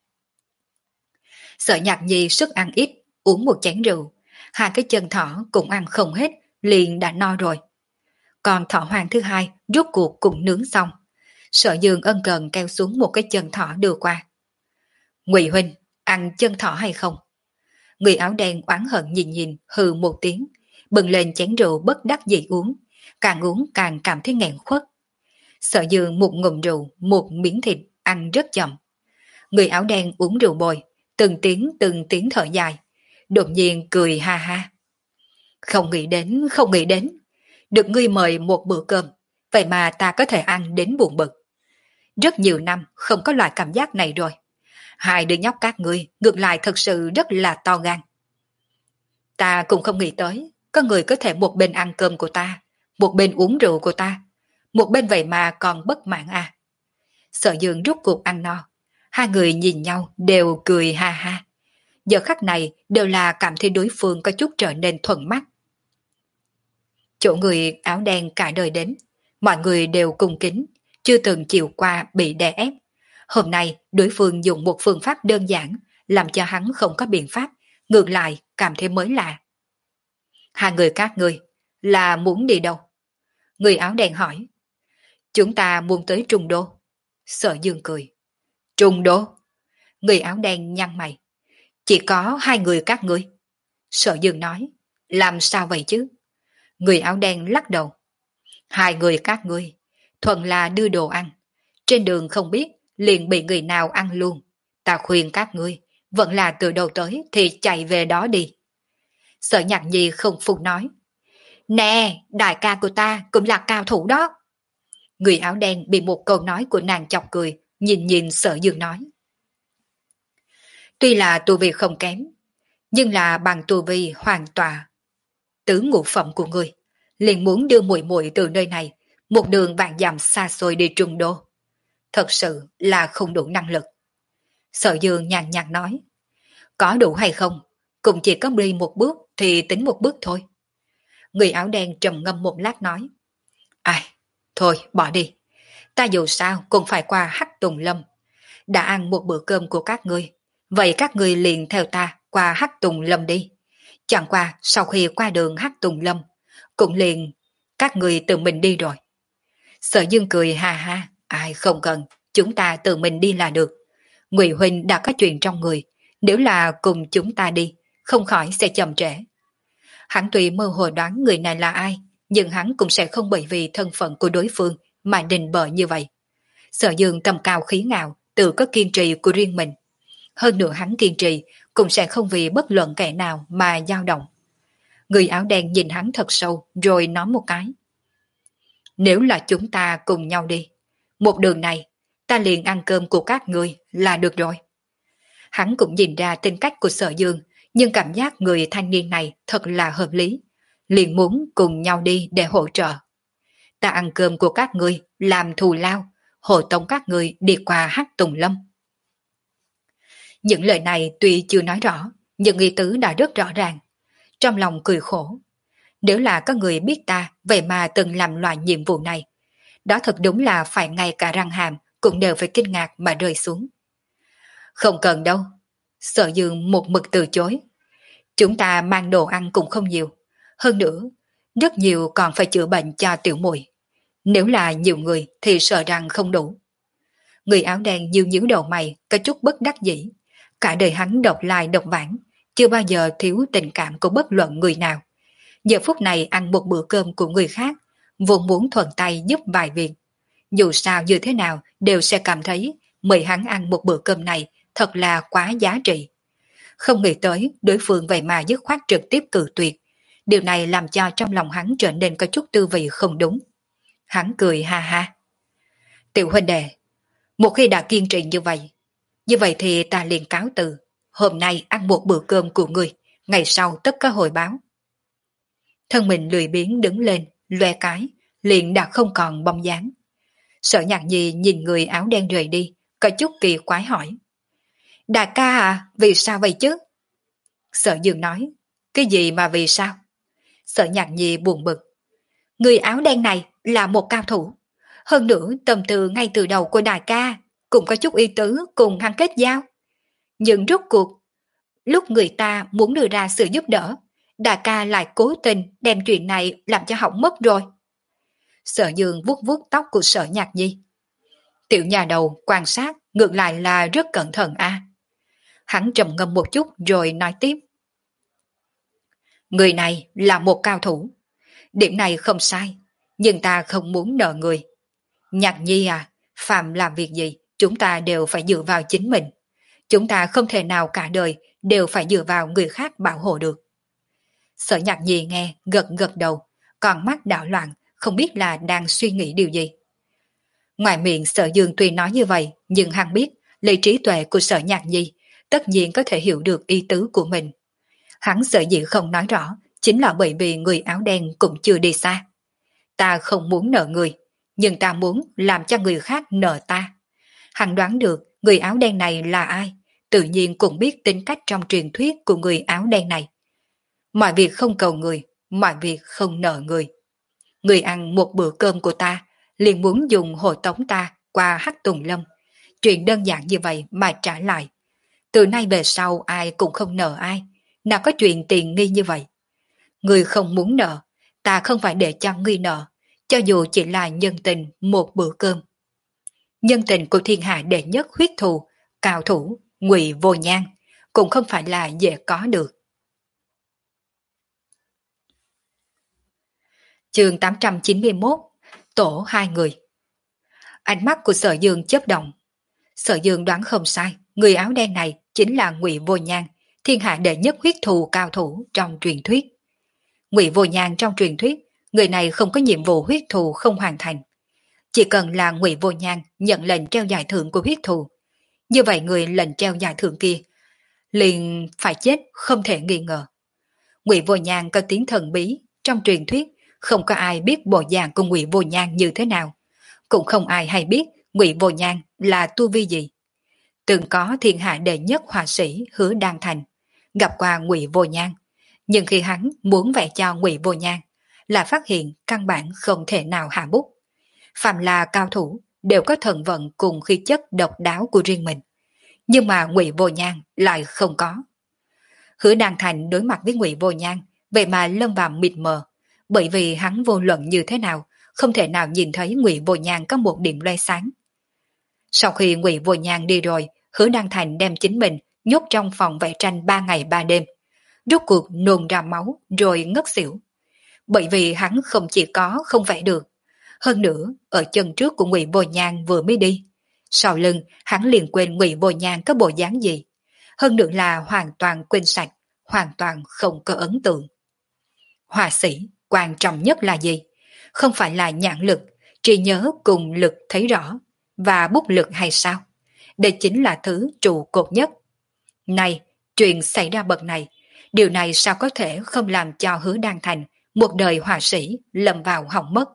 Sở Nhạc Nhi sức ăn ít, uống một chén rượu, hai cái chân thỏ cũng ăn không hết, liền đã no rồi. Còn thỏ hoang thứ hai rút cuộc cũng nướng xong. Sở Dương ân cần kéo xuống một cái chân thỏ đưa qua. Ngụy huynh, ăn chân thỏ hay không? Người áo đen oán hận nhìn nhìn, hừ một tiếng, bừng lên chén rượu bất đắc dĩ uống, càng uống càng cảm thấy nghẹn khuất. Sở Dương một ngụm rượu, một miếng thịt, ăn rất chậm. Người áo đen uống rượu bồi, từng tiếng từng tiếng thở dài, đột nhiên cười ha ha. Không nghĩ đến, không nghĩ đến, được ngươi mời một bữa cơm, vậy mà ta có thể ăn đến buồn bực. Rất nhiều năm không có loại cảm giác này rồi. Hai đứa nhóc các ngươi ngược lại thật sự rất là to gan. Ta cũng không nghĩ tới, có người có thể một bên ăn cơm của ta, một bên uống rượu của ta, một bên vậy mà còn bất mãn à. Sở Dương rút cuộc ăn no, hai người nhìn nhau đều cười ha ha. Giờ khắc này đều là cảm thấy đối phương có chút trở nên thuận mắt. Chỗ người áo đen cả đời đến, mọi người đều cung kính, chưa từng chịu qua bị đè ép. Hôm nay đối phương dùng một phương pháp đơn giản, làm cho hắn không có biện pháp, ngược lại cảm thấy mới lạ. Hai người các ngươi là muốn đi đâu? Người áo đen hỏi. Chúng ta muốn tới Trung Đô. Sở Dương cười. Trung Đô? Người áo đen nhăn mày. Chỉ có hai người các ngươi. Sở Dương nói. Làm sao vậy chứ? Người áo đen lắc đầu. Hai người các ngươi, thuận là đưa đồ ăn. Trên đường không biết, liền bị người nào ăn luôn. Ta khuyên các ngươi, vẫn là từ đầu tới thì chạy về đó đi. Sở Nhạc Nhi không phục nói. Nè, đại ca của ta cũng là cao thủ đó. Người áo đen bị một câu nói của nàng chọc cười, nhìn nhìn Sở Dương nói. Tuy là tu vi không kém, nhưng là bằng tu vi hoàn tòa tứ ngũ phẩm của người, liền muốn đưa muội muội từ nơi này, một đường vạn dặm xa xôi đi Trung Đô. Thật sự là không đủ năng lực. Sở Dương nhàn nhạt nói. Có đủ hay không, cũng chỉ có đi một bước thì tính một bước thôi. Người áo đen trầm ngâm một lát nói. Ai, thôi bỏ đi. Ta dù sao cũng phải qua Hắc Tùng Lâm. Đã ăn một bữa cơm của các ngươi, vậy các ngươi liền theo ta qua Hắc Tùng Lâm đi. Chẳng qua sau khi qua đường Hắc Tùng Lâm, cũng liền các ngươi tự mình đi rồi. Sở Dương cười ha ha. Ai không cần, chúng ta tự mình đi là được. Ngụy huynh đã có chuyện trong người, nếu là cùng chúng ta đi, không khỏi sẽ chậm trễ. Hắn tuy mơ hồ đoán người này là ai, nhưng hắn cũng sẽ không bởi vì thân phận của đối phương mà đình bợ như vậy. Sở Dương tầm cao khí ngạo, tự có kiên trì của riêng mình. Hơn nữa hắn kiên trì cũng sẽ không vì bất luận kẻ nào mà dao động. Người áo đen nhìn hắn thật sâu rồi nói một cái. Nếu là chúng ta cùng nhau đi, một đường này ta liền ăn cơm của các ngươi là được rồi. Hắn cũng nhìn ra tính cách của Sở Dương, nhưng cảm giác người thanh niên này thật là hợp lý, liền muốn cùng nhau đi để hỗ trợ. Ta ăn cơm của các ngươi làm thù lao, hộ tống các ngươi đi qua Hắc Tùng Lâm. Những lời này tuy chưa nói rõ, nhưng ý tứ đã rất rõ ràng. Trong lòng cười khổ. Nếu là có người biết ta vậy mà từng làm loại nhiệm vụ này, đó thật đúng là phải ngay cả răng hàm cũng đều phải kinh ngạc mà rơi xuống. Không cần đâu. Sở Dương một mực từ chối. Chúng ta mang đồ ăn cũng không nhiều. Hơn nữa, rất nhiều còn phải chữa bệnh cho tiểu muội. Nếu là nhiều người thì sợ rằng không đủ. Người áo đen nhíu nhíu đầu mày, có chút bất đắc dĩ. Cả đời hắn độc lai độc vãng, chưa bao giờ thiếu tình cảm của bất luận người nào. Giờ phút này ăn một bữa cơm của người khác, vốn muốn thuận tay giúp vài việc. Dù sao như thế nào đều sẽ cảm thấy mời hắn ăn một bữa cơm này thật là quá giá trị. Không nghĩ tới đối phương vậy mà dứt khoát trực tiếp cự tuyệt. Điều này làm cho trong lòng hắn trở nên có chút tư vị không đúng. Hắn cười ha ha. Tiểu huynh đệ, một khi đã kiên trì như vậy, như vậy thì ta liền cáo từ. Hôm nay ăn một bữa cơm của người, ngày sau tất có hồi báo. Thân mình lười biếng đứng lên, loe cái, liền đã không còn bóng dáng. Sở Nhạc Nhi nhìn người áo đen rời đi, có chút kỳ quái hỏi. Đại ca à, vì sao vậy chứ? Sở Dương nói, cái gì mà vì sao? Sở Nhạc Nhi buồn bực. Người áo đen này là một cao thủ. Hơn nữa tâm tư ngay từ đầu của đại ca, cũng có chút ý tứ cùng hắn kết giao. Nhưng rốt cuộc, lúc người ta muốn đưa ra sự giúp đỡ, đại ca lại cố tình đem chuyện này làm cho hỏng mất rồi. Sở Dương vuốt vuốt tóc của Sở Nhạc Nhi. Tiểu nhà đầu quan sát ngược lại là rất cẩn thận a. À. Hắn trầm ngâm một chút rồi nói tiếp. Người này là một cao thủ. Điểm này không sai, nhưng ta không muốn nợ người. Nhạc Nhi à, phàm làm việc gì, chúng ta đều phải dựa vào chính mình. Chúng ta không thể nào cả đời đều phải dựa vào người khác bảo hộ được. Sở Nhạc Nhi nghe gật gật đầu, còn mắt đảo loạn, không biết là đang suy nghĩ điều gì. Ngoài miệng Sở Dương tuy nói như vậy, nhưng hắn biết lấy trí tuệ của Sở Nhạc Nhi tất nhiên có thể hiểu được ý tứ của mình. Hắn sợ dĩ không nói rõ, chính là bởi vì người áo đen cũng chưa đi xa. Ta không muốn nợ người, nhưng ta muốn làm cho người khác nợ ta. Hắn đoán được người áo đen này là ai, tự nhiên cũng biết tính cách trong truyền thuyết của người áo đen này. Mọi việc không cầu người, mọi việc không nợ người. Người ăn một bữa cơm của ta, liền muốn dùng hộ tống ta qua Hắc Tùng Lâm. Chuyện đơn giản như vậy mà trả lại. Từ nay về sau ai cũng không nợ ai, nào có chuyện tiền nghi như vậy. Người không muốn nợ, ta không phải để cho ngươi nợ, cho dù chỉ là nhân tình một bữa cơm. Nhân tình của thiên hạ đệ nhất huyết thù, cao thủ, Ngụy Vô Nhan, cũng không phải là dễ có được. Chương tám trăm chín mươi mốt, tổ hai người. Ánh mắt của Sở Dương chớp động. Sở Dương đoán không sai, người áo đen này chính là Ngụy Vô Nhan, thiên hạ đệ nhất huyết thù cao thủ trong truyền thuyết. Ngụy Vô Nhan trong truyền thuyết, người này không có nhiệm vụ huyết thù không hoàn thành. Chỉ cần là Ngụy Vô Nhan nhận lệnh treo giải thưởng của huyết thù, như vậy người lệnh treo giải thưởng kia liền phải chết không thể nghi ngờ. Ngụy Vô Nhan có tiếng thần bí, trong truyền thuyết không có ai biết bộ dạng của Ngụy Vô Nhan như thế nào, cũng không ai hay biết Ngụy Vô Nhan là tu vi gì. Từng có thiên hạ đệ nhất họa sĩ Hứa Đan Thành gặp qua Ngụy Vô Nhan, nhưng khi hắn muốn vẽ cho Ngụy Vô Nhan là phát hiện căn bản không thể nào hạ bút. Phàm là cao thủ đều có thần vận cùng khí chất độc đáo của riêng mình, nhưng mà Ngụy Vô Nhan lại không có. Hứa Đan Thành đối mặt với Ngụy Vô Nhan vậy mà lâm vào mịt mờ, bởi vì hắn vô luận như thế nào không thể nào nhìn thấy Ngụy Vô Nhan có một điểm loe sáng. Sau khi Ngụy Vô Nhan đi rồi, Hứa Đan Thành đem chính mình nhốt trong phòng vẽ tranh ba ngày ba đêm, rốt cuộc nôn ra máu rồi ngất xỉu. Bởi vì hắn không chỉ có không vẽ được, hơn nữa ở chân trước của Ngụy Vô Nhan vừa mới đi, sau lưng hắn liền quên Ngụy Vô Nhan có bộ dáng gì, hơn nữa là hoàn toàn quên sạch, hoàn toàn không có ấn tượng. Họa sĩ quan trọng nhất là gì? Không phải là nhãn lực, trí nhớ cùng lực thấy rõ và bút lực hay sao? Đây chính là thứ trụ cột nhất. Này, chuyện xảy ra bậc này, điều này sao có thể không làm cho Hứa Đan Thành một đời họa sĩ lầm vào hỏng mất.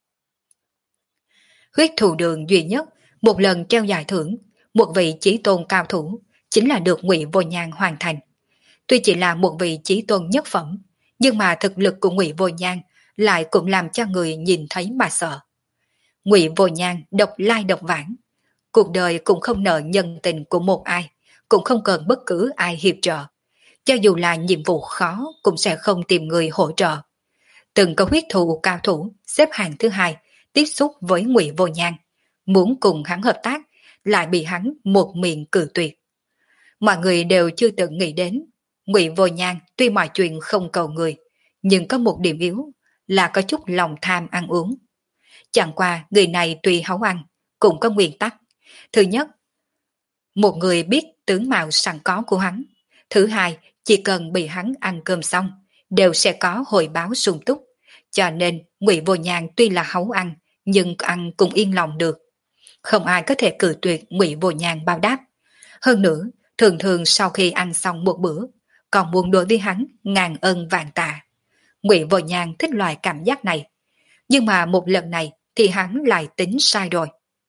Huyết thù đường duy nhất một lần treo giải thưởng, một vị chí tôn cao thủ chính là được Ngụy Vô Nhan hoàn thành. Tuy chỉ là một vị chí tôn nhất phẩm, nhưng mà thực lực của Ngụy Vô Nhan lại cũng làm cho người nhìn thấy mà sợ. Ngụy Vô Nhan độc lai độc vãng, cuộc đời cũng không nợ nhân tình của một ai, cũng không cần bất cứ ai hiệp trợ. Cho dù là nhiệm vụ khó cũng sẽ không tìm người hỗ trợ. Từng có huyết thù cao thủ xếp hàng thứ hai tiếp xúc với Ngụy Vô Nhan, muốn cùng hắn hợp tác lại bị hắn một miệng cự tuyệt. Mọi người đều chưa từng nghĩ đến Ngụy Vô Nhan tuy mọi chuyện không cầu người, nhưng có một điểm yếu là có chút lòng tham ăn uống. Chẳng qua người này tuy háu ăn cũng có nguyên tắc. Thứ nhất, một người biết tướng mạo sẵn có của hắn. Thứ hai, chỉ cần bị hắn ăn cơm xong đều sẽ có hồi báo sung túc. Cho nên Ngụy Vô Nhan tuy là háu ăn nhưng ăn cũng yên lòng được. Không ai có thể cự tuyệt Ngụy Vô Nhan bao đáp. Hơn nữa, thường thường sau khi ăn xong một bữa còn muốn đối với hắn ngàn ân vạn tạ. Ngụy Vô Nhan thích loại cảm giác này. Nhưng mà một lần này thì hắn lại tính sai rồi.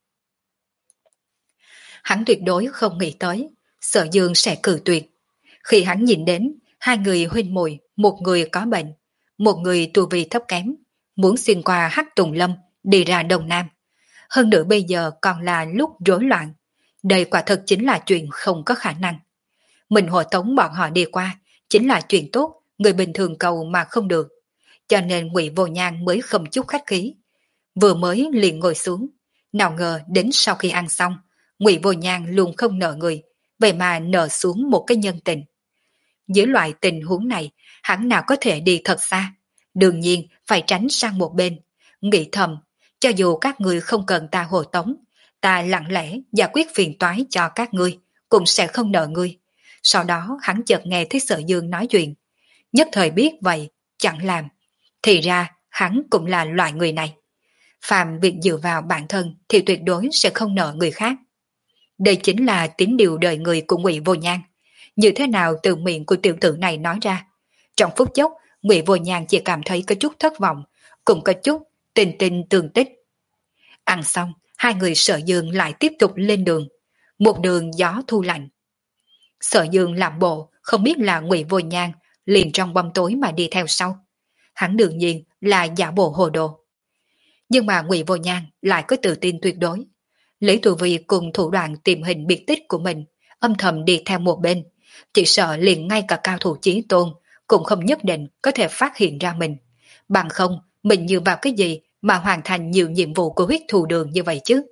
Hắn tuyệt đối không nghĩ tới Sở Dương sẽ cự tuyệt. Khi hắn nhìn đến hai người huynh muội, một người có bệnh, một người tu vi thấp kém, muốn xuyên qua Hắc Tùng Lâm đi ra Đông Nam. Hơn nữa bây giờ còn là lúc rối loạn. Đây quả thật chính là chuyện không có khả năng. Mình hộ tống bọn họ đi qua chính là chuyện tốt, người bình thường cầu mà không được. Cho nên Ngụy Vô Nhan mới không chút khách khí. Vừa mới liền ngồi xuống, nào ngờ đến sau khi ăn xong, Ngụy Vô Nhan luôn không nợ người, vậy mà nợ xuống một cái nhân tình. Dưới loại tình huống này, hắn nào có thể đi thật xa, đương nhiên phải tránh sang một bên, nghĩ thầm, cho dù các người không cần ta hộ tống, ta lặng lẽ giải quyết phiền toái cho các ngươi, cũng sẽ không nợ ngươi. Sau đó hắn chợt nghe thấy Sở Dương nói chuyện, nhất thời biết vậy, chẳng làm. Thì ra hắn cũng là loại người này. Phàm việc dựa vào bản thân thì tuyệt đối sẽ không nợ người khác. Đây chính là tín điều đời người của Ngụy Vô Nhan. Như thế nào từ miệng của tiểu tử này nói ra. Trong phút chốc, Ngụy Vô Nhan chỉ cảm thấy có chút thất vọng, cũng có chút tình tình tương tích. Ăn xong, hai người Sở Dương lại tiếp tục lên đường. Một đường gió thu lạnh. Sở Dương làm bộ, không biết là Ngụy Vô Nhan, liền trong bóng tối mà đi theo sau. Hắn đương nhiên là giả bộ hồ đồ. Nhưng mà Ngụy Vô Nhan lại có tự tin tuyệt đối. Lý Tù Vi cùng thủ đoạn tìm hình biệt tích của mình, âm thầm đi theo một bên, chỉ sợ liền ngay cả cao thủ chí tôn cũng không nhất định có thể phát hiện ra mình. Bằng không, mình dựa vào cái gì mà hoàn thành nhiều nhiệm vụ của huyết thù đường như vậy chứ?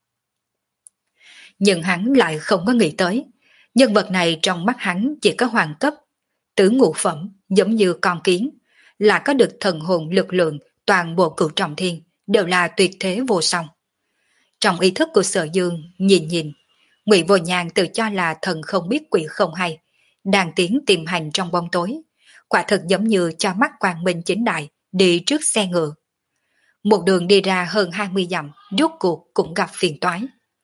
Nhưng hắn lại không có nghĩ tới, nhân vật này trong mắt hắn chỉ có hoàng cấp, tứ ngũ phẩm, giống như con kiến, là có được thần hồn lực lượng, toàn bộ cửu trọng thiên đều là tuyệt thế vô song. Trong ý thức của Sở Dương nhìn nhìn, Ngụy Vô Nhan tự cho là thần không biết quỷ không hay, đang tiến tìm hành trong bóng tối, quả thật giống như cho mắt quang minh chính đại đi trước xe ngựa. Một đường đi ra hơn hai mươi dặm, rốt cuộc cũng gặp phiền toái.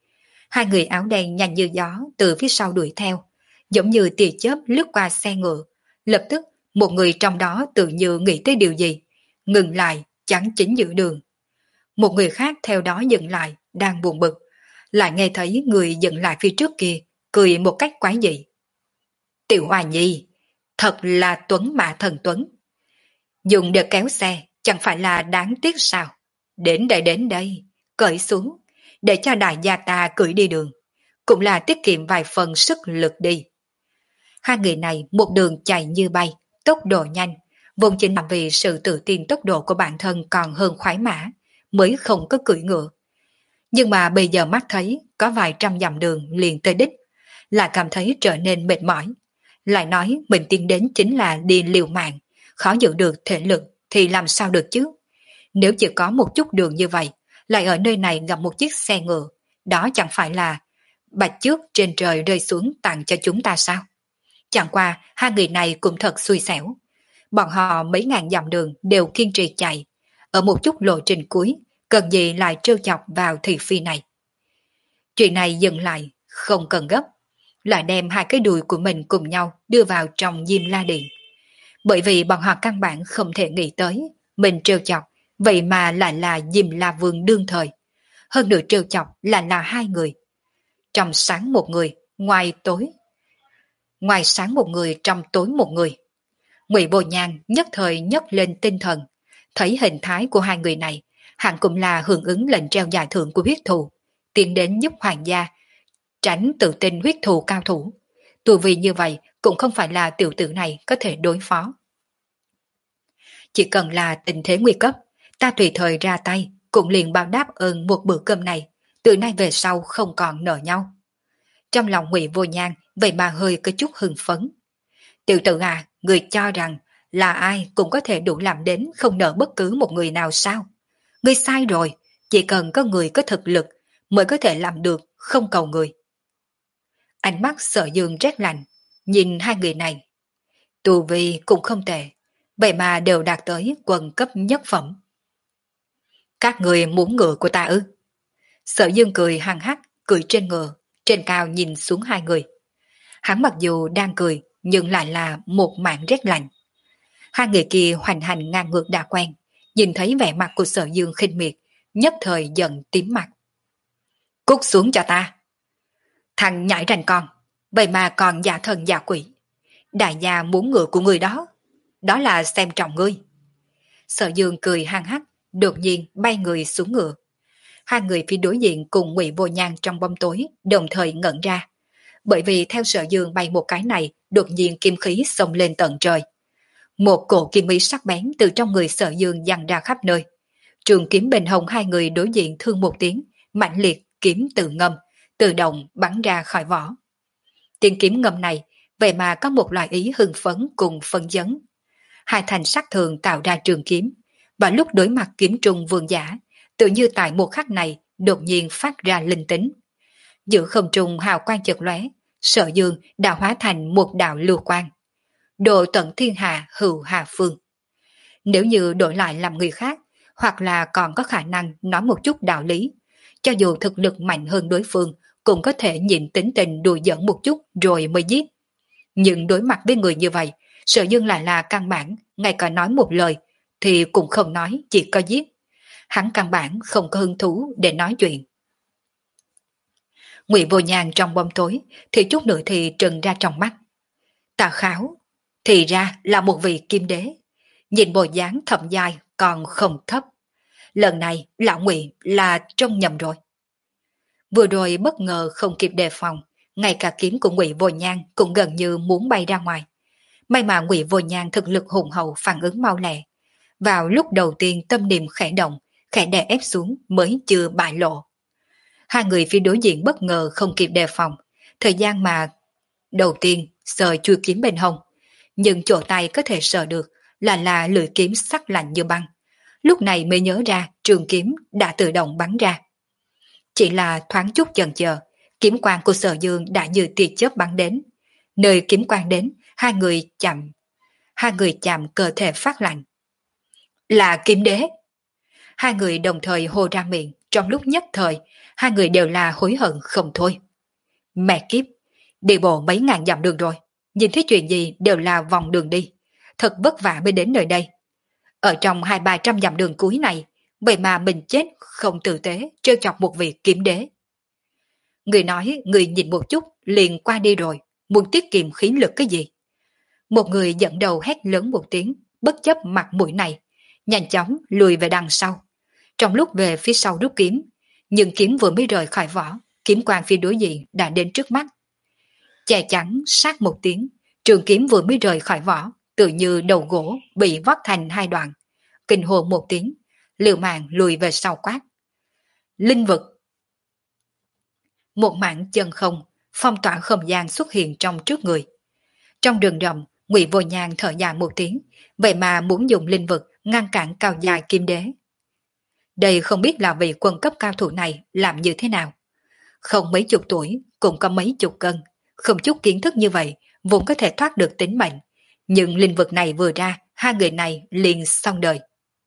Hai người áo đen nhanh như gió từ phía sau đuổi theo, giống như tia chớp lướt qua xe ngựa. Lập tức một người trong đó tự như nghĩ tới điều gì, ngừng lại chắn chính giữa đường. Một người khác theo đó dừng lại, đang buồn bực, lại nghe thấy người dừng lại phía trước kia cười một cách quái dị. Tiểu Hoa Nhi, thật là tuấn mã thần tuấn. Dùng để kéo xe chẳng phải là đáng tiếc sao? Đến đây đến đây, cởi xuống, để cho đại gia ta cưỡi đi đường, cũng là tiết kiệm vài phần sức lực đi. Hai người này một đường chạy như bay, tốc độ nhanh, vốn chính là vì sự tự tin tốc độ của bản thân còn hơn khoái mã, mới không có cưỡi ngựa. Nhưng mà bây giờ mắt thấy có vài trăm dặm đường liền tới đích, lại cảm thấy trở nên mệt mỏi. Lại nói mình tiến đến chính là đi liều mạng, khó giữ được thể lực thì làm sao được chứ? Nếu chỉ có một chút đường như vậy, lại ở nơi này gặp một chiếc xe ngựa, đó chẳng phải là bạch trước trên trời rơi xuống tặng cho chúng ta sao? Chẳng qua hai người này cũng thật xui xẻo. Bọn họ mấy ngàn dặm đường đều kiên trì chạy, ở một chút lộ trình cuối, cần gì lại trêu chọc vào thị phi này. Chuyện này dừng lại, không cần gấp, lại đem hai cái đùi của mình cùng nhau đưa vào trong Diêm La Điện. Bởi vì bọn họ căn bản không thể nghĩ tới, mình trêu chọc, vậy mà lại là Diêm La Vương đương thời. Hơn nữa trêu chọc là là hai người. Trong sáng một người, ngoài tối. Ngoài sáng một người, trong tối một người. Ngụy Vô Nhan nhất thời nhấc lên tinh thần, thấy hình thái của hai người này, hẳn cũng là hưởng ứng lệnh treo giải thưởng của huyết thù, tiến đến giúp hoàng gia tránh tự tin huyết thù cao thủ. Tu vi như vậy cũng không phải là tiểu tử này có thể đối phó. Chỉ cần là tình thế nguy cấp, ta tùy thời ra tay, cũng liền báo đáp ơn một bữa cơm này, từ nay về sau không còn nợ nhau. Trong lòng Ngụy Vô Nhan vậy mà hơi có chút hưng phấn. Tiểu tử à, người cho rằng là ai cũng có thể đủ làm đến không nợ bất cứ một người nào sao? Ngươi sai rồi, chỉ cần có người có thực lực mới có thể làm được, không cầu người. Ánh mắt Sở Dương rét lạnh, nhìn hai người này. Tu vi cũng không tệ, vậy mà đều đạt tới quần cấp nhất phẩm. Các người muốn ngựa của ta ư? Sở Dương cười hăng hắc, cười trên ngựa, trên cao nhìn xuống hai người. Hắn mặc dù đang cười, nhưng lại là một mảng rét lạnh. Hai người kia hoành hành ngang ngược đã quen, nhìn thấy vẻ mặt của Sở Dương khinh miệt, nhất thời giận tím mặt. Cút xuống cho ta! Thằng nhãi rành con, vậy mà còn giả thần giả quỷ. Đại gia muốn ngựa của người đó, đó là xem trọng ngươi. Sở Dương cười hăng hắc, đột nhiên bay người xuống ngựa. Hai người phía đối diện cùng Ngụy Vô Nhan trong bóng tối đồng thời ngẩn ra, bởi vì theo Sở Dương bay một cái này, đột nhiên kim khí xông lên tận trời. Một cổ kim mỹ sắc bén từ trong người Sở Dương giăng ra khắp nơi. Trường kiếm bên hông hai người đối diện thương một tiếng, mãnh liệt kiếm tự ngâm, tự động bắn ra khỏi vỏ. Tiếng kiếm ngâm này, vậy mà có một loại ý hưng phấn cùng phân chấn. Hai thành sắc thường tạo ra trường kiếm, và lúc đối mặt kiếm trùng vương giả, tự như tại một khắc này đột nhiên phát ra linh tính. Giữa không trung hào quang chợt lóe, Sở Dương đã hóa thành một đạo lưu quang. Độ tận thiên hạ hữu hà phương. Nếu như đổi lại làm người khác, hoặc là còn có khả năng nói một chút đạo lý, cho dù thực lực mạnh hơn đối phương, cũng có thể nhịn tính tình đùa giỡn một chút rồi mới giết. Nhưng đối mặt với người như vậy, Sở Dương lại là căn bản, ngay cả nói một lời, thì cũng không nói, chỉ có giết. Hắn căn bản không có hứng thú để nói chuyện. Ngụy Vô Nhan trong bóng tối, thì chút nữa thì trừng ra trong mắt. Tà Kháo, thì ra là một vị kim đế. Nhìn bộ dáng thậm dài còn không thấp. Lần này lão Ngụy là trông nhầm rồi. Vừa rồi bất ngờ không kịp đề phòng, ngay cả kiếm của Ngụy Vô Nhan cũng gần như muốn bay ra ngoài. May mà Ngụy Vô Nhan thực lực hùng hậu phản ứng mau lẹ. Vào lúc đầu tiên tâm niệm khẽ động, khẽ đè ép xuống mới chưa bại lộ. Hai người phía đối diện bất ngờ không kịp đề phòng, thời gian mà đầu tiên sờ chui kiếm bên hông, nhưng chỗ tay có thể sờ được là là lưỡi kiếm sắc lạnh như băng. Lúc này mới nhớ ra trường kiếm đã tự động bắn ra. Chỉ là thoáng chút chần chờ, kiếm quang của Sở Dương đã như tia chớp bắn đến. Nơi kiếm quang đến, hai người chạm, hai người chạm cơ thể phát lạnh. Là kiếm đế! Hai người đồng thời hô ra miệng, trong lúc nhất thời, hai người đều là hối hận không thôi. Mẹ kiếp, đi bộ mấy ngàn dặm đường rồi, nhìn thấy chuyện gì đều là vòng đường đi, thật vất vả mới đến nơi đây. Ở trong hai ba trăm dặm đường cuối này, vậy mà mình chết không tử tế, trêu chọc một vị kiếm đế. Người nói người nhìn một chút liền qua đi rồi, muốn tiết kiệm khí lực cái gì? Một người dẫn đầu hét lớn một tiếng, bất chấp mặt mũi này, nhanh chóng lùi về đằng sau. Trong lúc về phía sau rút kiếm, nhưng kiếm vừa mới rời khỏi vỏ, kiếm quang phía đối diện đã đến trước mắt. Che chắn sát một tiếng, trường kiếm vừa mới rời khỏi vỏ, tự như đầu gỗ bị vắt thành hai đoạn. Kinh hồ một tiếng, liều mạng lùi về sau quát. Linh vực! Một mảng chân không, phong tỏa không gian xuất hiện trong trước người. Trong rừng rậm, Ngụy Vô Nhan thở dài một tiếng, vậy mà muốn dùng linh vực ngăn cản cao dài kim đế. Đây không biết là vị quân cấp cao thủ này làm như thế nào. Không mấy chục tuổi, cũng có mấy chục cân, không chút kiến thức như vậy, vốn có thể thoát được tính mệnh. Nhưng linh vực này vừa ra, hai người này liền xong đời.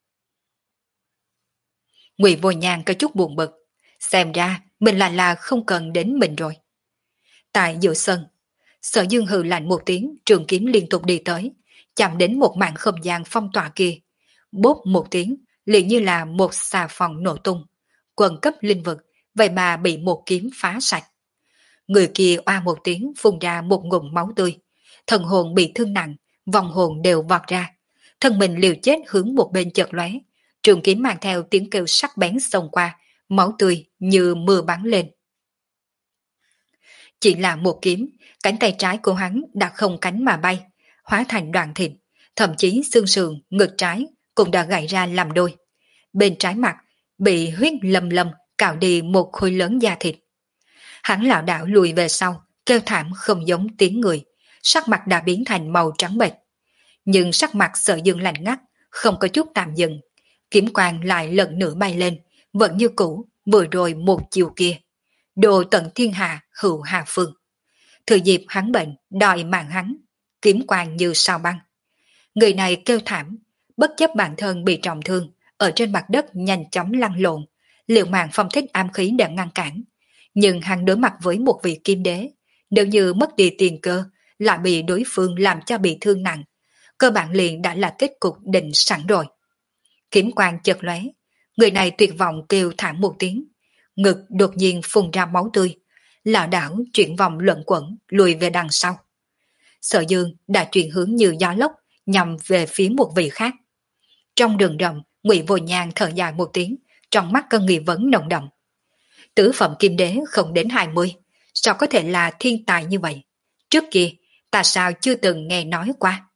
Ngụy Vô Nhan có chút buồn bực, xem ra mình là là không cần đến mình rồi. Tại giữa sân, Sở Dương hừ lạnh một tiếng, trường kiếm liên tục đi tới, chạm đến một mảng không gian phong tỏa kia. Bốp một tiếng, liền như là một xà phòng nổ tung. Quần cấp linh vực, vậy mà bị một kiếm phá sạch. Người kia oa một tiếng phun ra một ngụm máu tươi. Thần hồn bị thương nặng, vòng hồn đều vọt ra. Thân mình liều chết hướng một bên chợt lóe. Trường kiếm mang theo tiếng kêu sắc bén xông qua, máu tươi như mưa bắn lên. Chỉ là một kiếm, cánh tay trái của hắn đã không cánh mà bay, hóa thành đoạn thịt, thậm chí xương sườn, ngực trái cũng đã gãy ra làm đôi. Bên trái mặt bị huyết lâm lâm cạo đi một khối lớn da thịt. Hắn lảo đảo lùi về sau, kêu thảm không giống tiếng người, sắc mặt đã biến thành màu trắng bệch. Nhưng sắc mặt Sở Dương lạnh ngắt, không có chút tạm dừng, kiếm quang lại lần nữa bay lên, vẫn như cũ, vừa rồi một chiều kia. Đồ tận thiên hạ, hữu hà phương. Thừa dịp hắn bệnh, đòi mạng hắn, kiếm quang như sao băng. Người này kêu thảm, bất chấp bản thân bị trọng thương, ở trên mặt đất nhanh chóng lăn lộn, liều mạng phong thích ám khí để ngăn cản. Nhưng hắn đối mặt với một vị kim đế, nếu như mất đi tiền cơ, lại bị đối phương làm cho bị thương nặng, cơ bản liền đã là kết cục định sẵn rồi. Kiếm quang chợt lóe, người này tuyệt vọng kêu thảm một tiếng, ngực đột nhiên phun ra máu tươi, lảo đảo chuyển vòng luẩn quẩn lùi về đằng sau. Sở Dương đã chuyển hướng như gió lốc nhằm về phía một vị khác. Trong rừng rậm, Ngụy Vô Nhàn thở dài một tiếng, trong mắt cơn nghi vấn nồng đậm. Tứ phẩm kim đế không đến hai mươi, sao có thể là thiên tài như vậy? Trước kia, ta sao chưa từng nghe nói qua?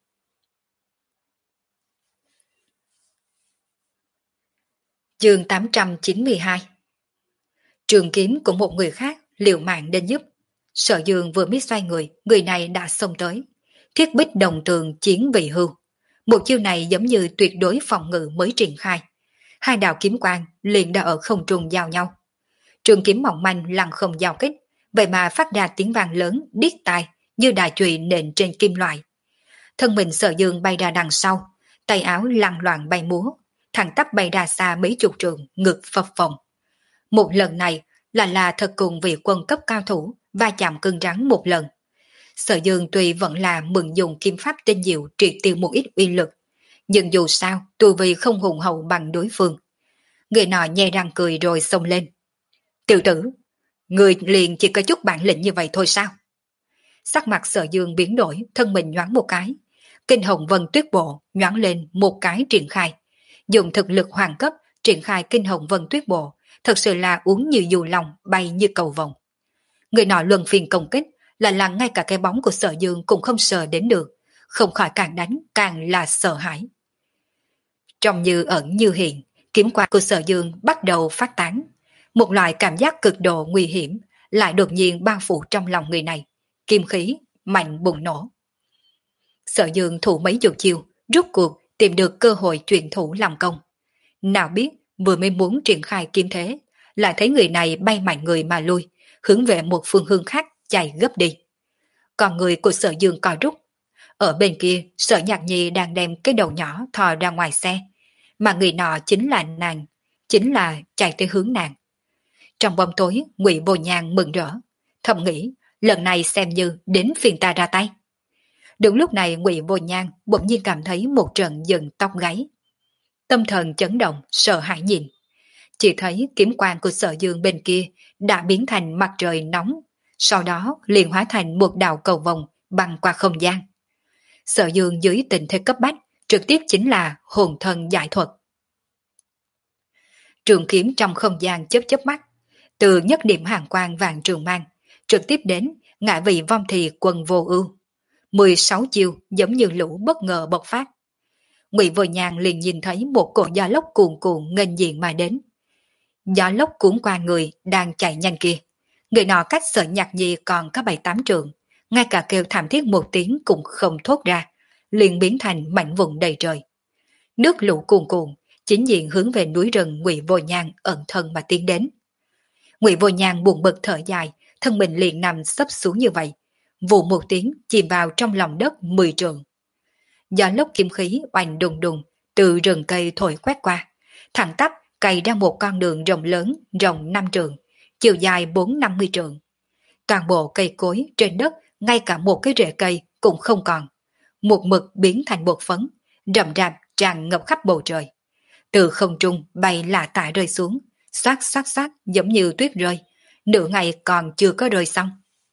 Chương tám trăm chín mươi hai. Trường kiếm của một người khác liều mạng đến giúp. Sở Dương vừa mới xoay người, người này đã xông tới. Thiết bích đồng tường chiến vị hưu. Một chiêu này giống như tuyệt đối phòng ngự mới triển khai. Hai đạo kiếm quang liền đã ở không trung giao nhau. Trường kiếm mỏng manh lăng không giao kích, vậy mà phát ra tiếng vang lớn điếc tai như đài chùy nện trên kim loại. Thân mình Sở Dương bay ra đằng sau, tay áo lăn loạn bay múa, thẳng tắp bay ra xa mấy chục trường, ngực phập phồng. Một lần này là là thật cùng vị quân cấp cao thủ va chạm cứng rắn một lần. Sở Dương tuy vẫn là mừng dùng kim pháp tinh diệu triệt tiêu một ít uy lực, nhưng dù sao tu vi không hùng hậu bằng đối phương. Người nọ nhe răng cười rồi xông lên. Tiểu tử, người liền chỉ có chút bản lĩnh như vậy thôi sao? Sắc mặt Sở Dương biến đổi, thân mình nhoáng một cái. Kinh Hồng Vân Tuyết Bộ nhoáng lên một cái triển khai. Dùng thực lực hoàng cấp triển khai Kinh Hồng Vân Tuyết Bộ, thật sự là uống như dù lòng, bay như cầu vồng. Người nọ luân phiên công kích, là là ngay cả cái bóng của Sở Dương cũng không sờ đến được, không khỏi càng đánh càng là sợ hãi. Trong như ẩn như hiện, kiếm quang của Sở Dương bắt đầu phát tán. Một loại cảm giác cực độ nguy hiểm lại đột nhiên bao phủ trong lòng người này, kim khí mạnh bùng nổ. Sở Dương thủ mấy chục chiêu, rút cuộc tìm được cơ hội chuyển thủ làm công. Nào biết vừa mới muốn triển khai kiếm thế, lại thấy người này bay mạnh người mà lui, hướng về một phương hướng khác chạy gấp đi. Còn người của Sở Dương co rút. Ở bên kia, Sở Nhạc Nhi đang đem cái đầu nhỏ thò ra ngoài xe, mà người nọ chính là nàng, chính là chạy tới hướng nàng. Trong bóng tối, Ngụy Vô Nhàn mừng rỡ, thầm nghĩ lần này xem như đến phiền ta ra tay. Đúng lúc này Ngụy Vô Nhan bỗng nhiên cảm thấy một trận dựng tóc gáy. Tâm thần chấn động, sợ hãi nhìn. Chỉ thấy kiếm quang của Sở Dương bên kia đã biến thành mặt trời nóng, sau đó liền hóa thành một đạo cầu vồng băng qua không gian. Sở Dương dưới tình thế cấp bách, trực tiếp chính là hồn thần giải thuật. Trường kiếm trong không gian chớp chớp mắt, từ nhất điểm hàng quang vàng trường mang, trực tiếp đến ngã vị vong thì quần vô ưu. mười sáu chiêu giống như lũ bất ngờ bộc phát. Ngụy Vô Nhàn liền nhìn thấy một cỗ gió lốc cuồn cuộn nghênh diện mà đến. Gió lốc cuốn qua người đang chạy nhanh kia. Người nọ cách Sở Nhạc Nhi còn có bảy tám trượng, ngay cả kêu thảm thiết một tiếng cũng không thốt ra, liền biến thành mảnh vụn đầy trời. Nước lũ cuồn cuộn, chính diện hướng về núi rừng Ngụy Vô Nhàn ẩn thân mà tiến đến. Ngụy Vô Nhàn buồn bực thở dài, thân mình liền nằm sấp xuống như vậy, vụ một tiếng chìm vào trong lòng đất mười trượng. Gió lốc kim khí oanh đùng đùng từ rừng cây thổi quét qua, thẳng tắp cày ra một con đường rộng lớn rộng năm trượng, chiều dài bốn năm mươi trượng. Toàn bộ cây cối trên đất, ngay cả một cái rễ cây cũng không còn, một mực biến thành bột phấn, rậm rạp tràn ngập khắp bầu trời. Từ không trung bay lả tả rơi xuống, xoát xoát xoát giống như tuyết rơi, nửa ngày còn chưa có rơi xong.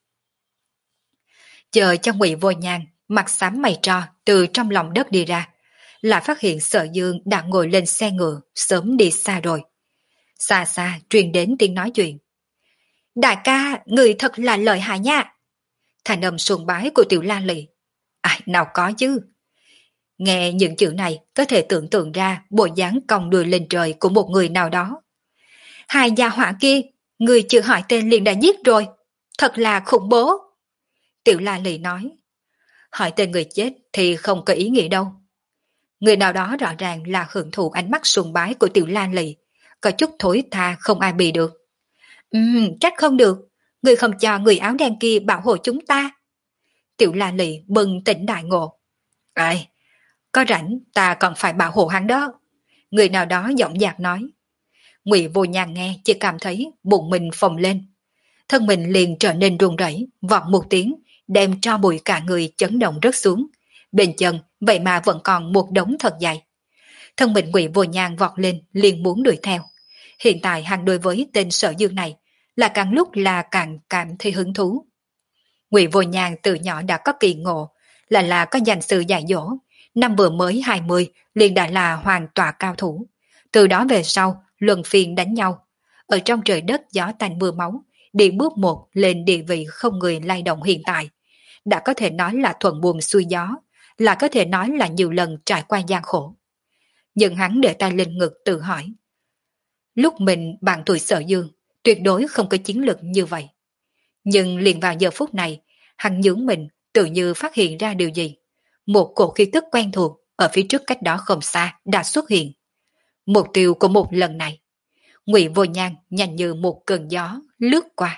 Chờ cho Ngụy Vô Nhàn mặt xám mày tro từ trong lòng đất đi ra, lại phát hiện Sở Dương đã ngồi lên xe ngựa sớm đi xa rồi. Xa xa truyền đến tiếng nói chuyện. Đại ca, người thật là lợi hại nha. Thành âm sùng bái của Tiểu La Lị. Ai nào có chứ. Nghe những chữ này có thể tưởng tượng ra bộ dáng cong đuôi lên trời của một người nào đó. Hai gia hỏa kia, người chưa hỏi tên liền đã giết rồi. Thật là khủng bố. Tiểu La Lị nói. Hỏi tên người chết thì không có ý nghĩa đâu. Người nào đó rõ ràng là hưởng thụ ánh mắt sùng bái của Tiểu La Lị, có chút thối tha không ai bị được. Ừm, trách không được, người không cho người áo đen kia bảo hộ chúng ta. Tiểu La Lị bừng tỉnh đại ngộ. Ai, có rảnh ta còn phải bảo hộ hắn đó. Người nào đó giọng dạc nói. Ngụy Vô Nhàn nghe chỉ cảm thấy bụng mình phồng lên. Thân mình liền trở nên run rẩy, vọt một tiếng, đem tro bụi cả người chấn động rớt xuống. Bên chân vậy mà vẫn còn một đống thật dày. Thân mình Ngụy Vô Nhàn vọt lên liền muốn đuổi theo. Hiện tại hắn đối với tên Sở Dương này là càng lúc là càng cảm thấy hứng thú. Ngụy Vô Nhàn từ nhỏ đã có kỳ ngộ, là là có dành sự dạy dỗ, năm vừa mới hai mươi liền đã là hoàn tọa cao thủ. Từ đó về sau luân phiên đánh nhau, ở trong trời đất gió tanh mưa máu, đi bước một lên địa vị không người lay động hiện tại, đã có thể nói là thuận buồm xuôi gió, là có thể nói là nhiều lần trải qua gian khổ. Nhưng hắn để tay lên ngực tự hỏi, lúc mình bạn tuổi Sở Dương tuyệt đối không có chiến lực như vậy. Nhưng liền vào giờ phút này, hắn nhướng mình tự như phát hiện ra điều gì. Một cổ khí tức quen thuộc ở phía trước cách đó không xa đã xuất hiện. Mục tiêu của một lần này, Ngụy Vô Nhan nhanh như một cơn gió lướt qua.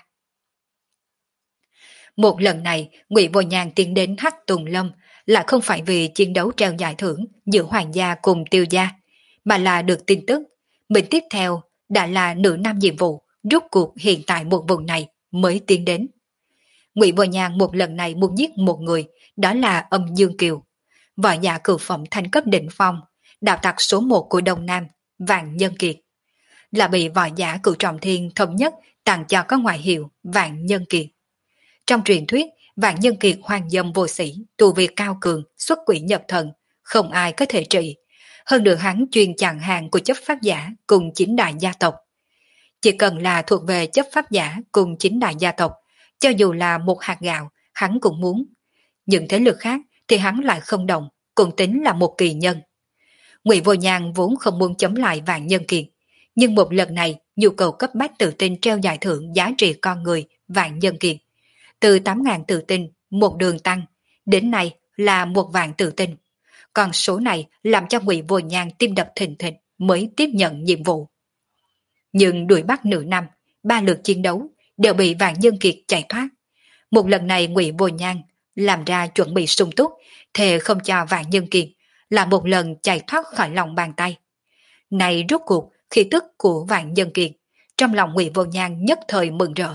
Một lần này, Ngụy Vô Nhan tiến đến Hắc Tùng Lâm lại không phải vì chiến đấu treo giải thưởng giữa Hoàng gia cùng Tiêu gia, mà là được tin tức mình tiếp theo đã là nửa năm nhiệm vụ, rút cuộc hiện tại một vùng này mới tiến đến. Ngụy Vô Nhan một lần này muốn giết một người, đó là Âm Dương Kiều, võ giả cửu phẩm thành cấp đỉnh phong, đạo tặc số một của Đông Nam, Vạn Nhân Kiệt, là bị võ giả cửu trọng thiên thống nhất tặng cho có ngoại hiệu Vạn Nhân Kiệt. Trong truyền thuyết, Vạn Nhân Kiệt hoàng dâm vô sĩ, tu vi cao cường, xuất quỷ nhập thần, không ai có thể trị. Hơn nữa hắn chuyên chặn hàng của chấp pháp giả cùng chính đại gia tộc. Chỉ cần là thuộc về chấp pháp giả cùng chính đại gia tộc, cho dù là một hạt gạo, hắn cũng muốn. Những thế lực khác thì hắn lại không động, cũng tính là một kỳ nhân. Ngụy Vô Nhan vốn không muốn chống lại Vạn Nhân Kiệt, nhưng một lần này nhu cầu cấp bách tự tin treo giải thưởng giá trị con người Vạn Nhân Kiệt. Từ tám nghìn tự tin, một đường tăng, đến nay là một vạn tự tin. Còn số này làm cho Ngụy Vô Nhan tim đập thình thịch mới tiếp nhận nhiệm vụ. Nhưng đuổi bắt nửa năm, ba lượt chiến đấu đều bị Vạn Nhân Kiệt chạy thoát. Một lần này Ngụy Vô Nhan làm ra chuẩn bị sung túc, thề không cho Vạn Nhân Kiệt là một lần chạy thoát khỏi lòng bàn tay. Này rốt cuộc khí tức của Vạn Nhân Kiệt, trong lòng Ngụy Vô Nhan nhất thời mừng rỡ.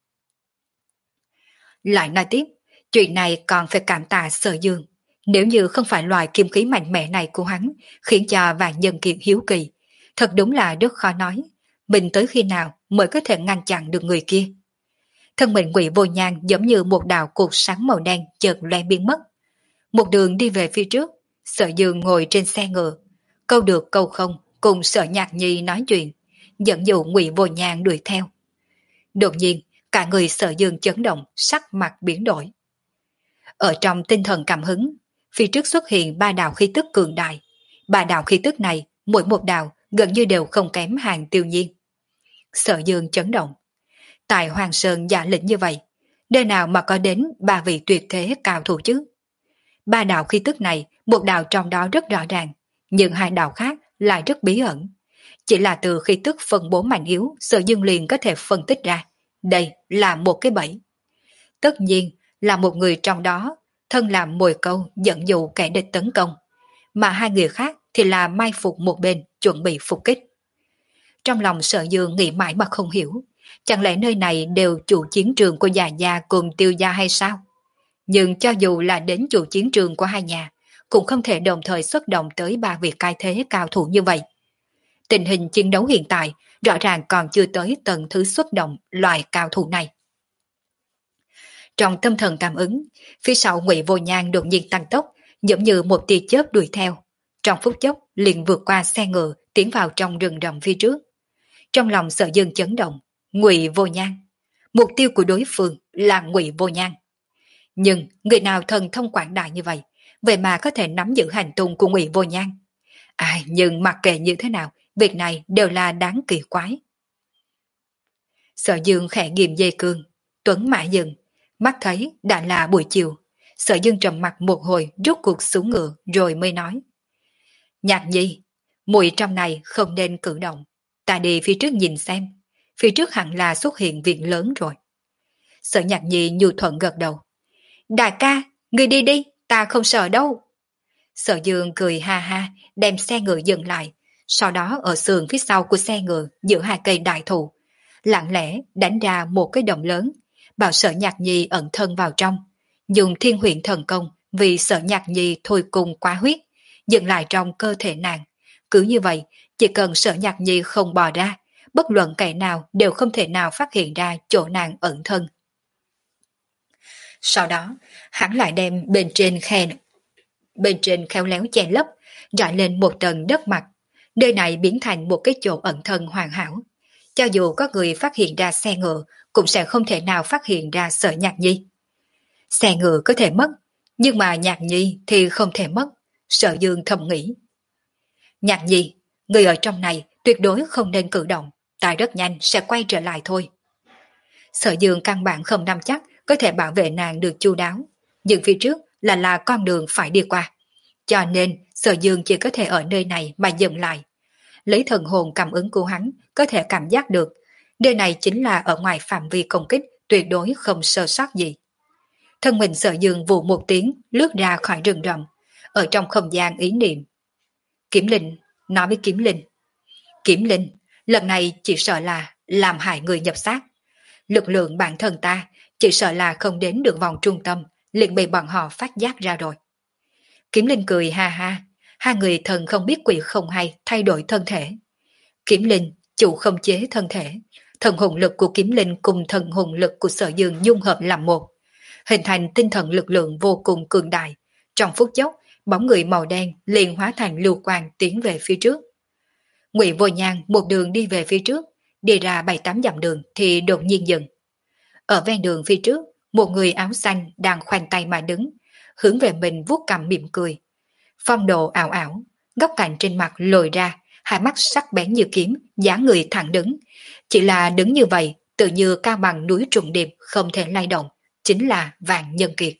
Lại nói tiếp, chuyện này còn phải cảm tạ Sở Dương. Nếu như không phải loài kim khí mạnh mẽ này của hắn khiến cho Vạn Nhân Kiệt hiếu kỳ, thật đúng là rất khó nói mình tới khi nào mới có thể ngăn chặn được người kia. Thân mình Ngụy Vô Nhan giống như một đạo cột sáng màu đen chợt lóe biến mất. Một đường đi về phía trước, Sở Dương ngồi trên xe ngựa, câu được câu không cùng Sở Nhạc Nhi nói chuyện, dẫn dụ Ngụy Vô Nhan đuổi theo. Đột nhiên, cả người Sở Dương chấn động, sắc mặt biến đổi. Ở trong tinh thần cảm hứng, phía trước xuất hiện ba đạo khí tức cường đại. Ba đạo khí tức này, mỗi một đạo gần như đều không kém Hàng Tiêu Nhiên. Sở Dương chấn động. Tại Hoàng Sơn giả lĩnh như vậy, nơi nào mà có đến ba vị tuyệt thế cao thủ chứ? Ba đạo khí tức này, một đạo trong đó rất rõ ràng, nhưng hai đạo khác lại rất bí ẩn. Chỉ là từ khí tức phân bố mạnh yếu, Sở Dương liền có thể phân tích ra. Đây là một cái bẫy. Tất nhiên là một người trong đó thân làm mồi câu dẫn dụ kẻ địch tấn công, mà hai người khác thì là mai phục một bên chuẩn bị phục kích. Trong lòng Sở Dương nghĩ mãi mà không hiểu, chẳng lẽ nơi này đều chủ chiến trường của Già Gia cùng Tiêu Gia hay sao? Nhưng cho dù là đến chủ chiến trường của hai nhà, cũng không thể đồng thời xuất động tới ba vị cai thế cao thủ như vậy. Tình hình chiến đấu hiện tại rõ ràng còn chưa tới tầng thứ xuất động loại cao thủ này. Trong tâm thần cảm ứng, phía sau Ngụy Vô Nhan đột nhiên tăng tốc, giống như một tia chớp đuổi theo. Trong phút chốc liền vượt qua xe ngựa, tiến vào trong rừng rậm phía trước. Trong lòng Sở Dương chấn động, Ngụy Vô Nhan, Mục tiêu của đối phương là Ngụy Vô Nhan. Nhưng người nào thần thông quảng đại như vậy, vậy mà có thể nắm giữ hành tung của Ngụy Vô Nhan? Ai, nhưng mặc kệ như thế nào, việc này đều là đáng kỳ quái. Sở Dương khẽ ghim dây cương, Tuấn mã dừng, mắt thấy đã là buổi chiều. Sở Dương trầm mặt một hồi, rút cuộc xuống ngựa rồi mới nói: Nhạc Nhi, muội trong này không nên cử động, ta đi phía trước nhìn xem, phía trước hẳn là xuất hiện việc lớn rồi. Sở Nhạc Nhi nhu thuận gật đầu: Đại ca, người đi đi, ta không sợ đâu. Sở Dương cười ha ha, đem xe ngựa dừng lại, sau đó ở sườn phía sau của xe ngựa giữa hai cây đại thụ, lặng lẽ đánh ra một cái động lớn, bảo Sở Nhạc Nhi ẩn thân vào trong, dùng thiên huyện thần công vì Sở Nhạc Nhi thôi cùng quá huyết, dừng lại trong cơ thể nàng. Cứ như vậy, chỉ cần Sở Nhạc Nhi không bò ra, bất luận kẻ nào đều không thể nào phát hiện ra chỗ nàng ẩn thân. Sau đó, hắn lại đem bên trên khe bên trên khéo léo che lấp, rải lên một tầng đất mặt. Nơi này biến thành một cái chỗ ẩn thân hoàn hảo. Cho dù có người phát hiện ra xe ngựa, cũng sẽ không thể nào phát hiện ra Sở Nhạc Nhi. Xe ngựa có thể mất, nhưng mà Nhạc Nhi thì không thể mất, Sở Dương thầm nghĩ. Nhạc Nhi, người ở trong này tuyệt đối không nên cử động, ta rất nhanh sẽ quay trở lại thôi. Sở Dương căn bản không nắm chắc có thể bảo vệ nàng được chu đáo, nhưng phía trước là là con đường phải đi qua. Cho nên Sở Dương chỉ có thể ở nơi này mà dừng lại. Lấy thần hồn cảm ứng của hắn có thể cảm giác được, nơi này chính là ở ngoài phạm vi công kích, tuyệt đối không sơ sót gì. Thân mình Sở Dương vù một tiếng lướt ra khỏi rừng rậm, ở trong không gian ý niệm. Kiếm Linh, nói với Kiếm Linh. Kiếm Linh, lần này chỉ sợ là làm hại người nhập xác. Lực lượng bản thân ta chỉ sợ là không đến được vòng trung tâm, liền bị bọn họ phát giác ra rồi. Kiếm Linh cười ha ha, hai người thần không biết quỷ không hay thay đổi thân thể. Kiếm Linh chủ không chế thân thể, thần hồn lực của Kiếm Linh cùng thần hồn lực của Sở Dương dung hợp làm một, hình thành tinh thần lực lượng vô cùng cường đại. Trong phút chốc, bóng người màu đen liền hóa thành lưu quang tiến về phía trước. Ngụy Vô Nhan một đường đi về phía trước, đi ra bảy tám dặm đường thì đột nhiên dừng. Ở ven đường phía trước, một người áo xanh đang khoanh tay mà đứng, hướng về mình vuốt cằm mỉm cười. Phong độ ảo ảo, góc cạnh trên mặt lồi ra, hai mắt sắc bén như kiếm, dáng người thẳng đứng. Chỉ là đứng như vậy, tự như cao bằng núi trùng điệp không thể lay động, chính là Vạn Nhân Kiệt.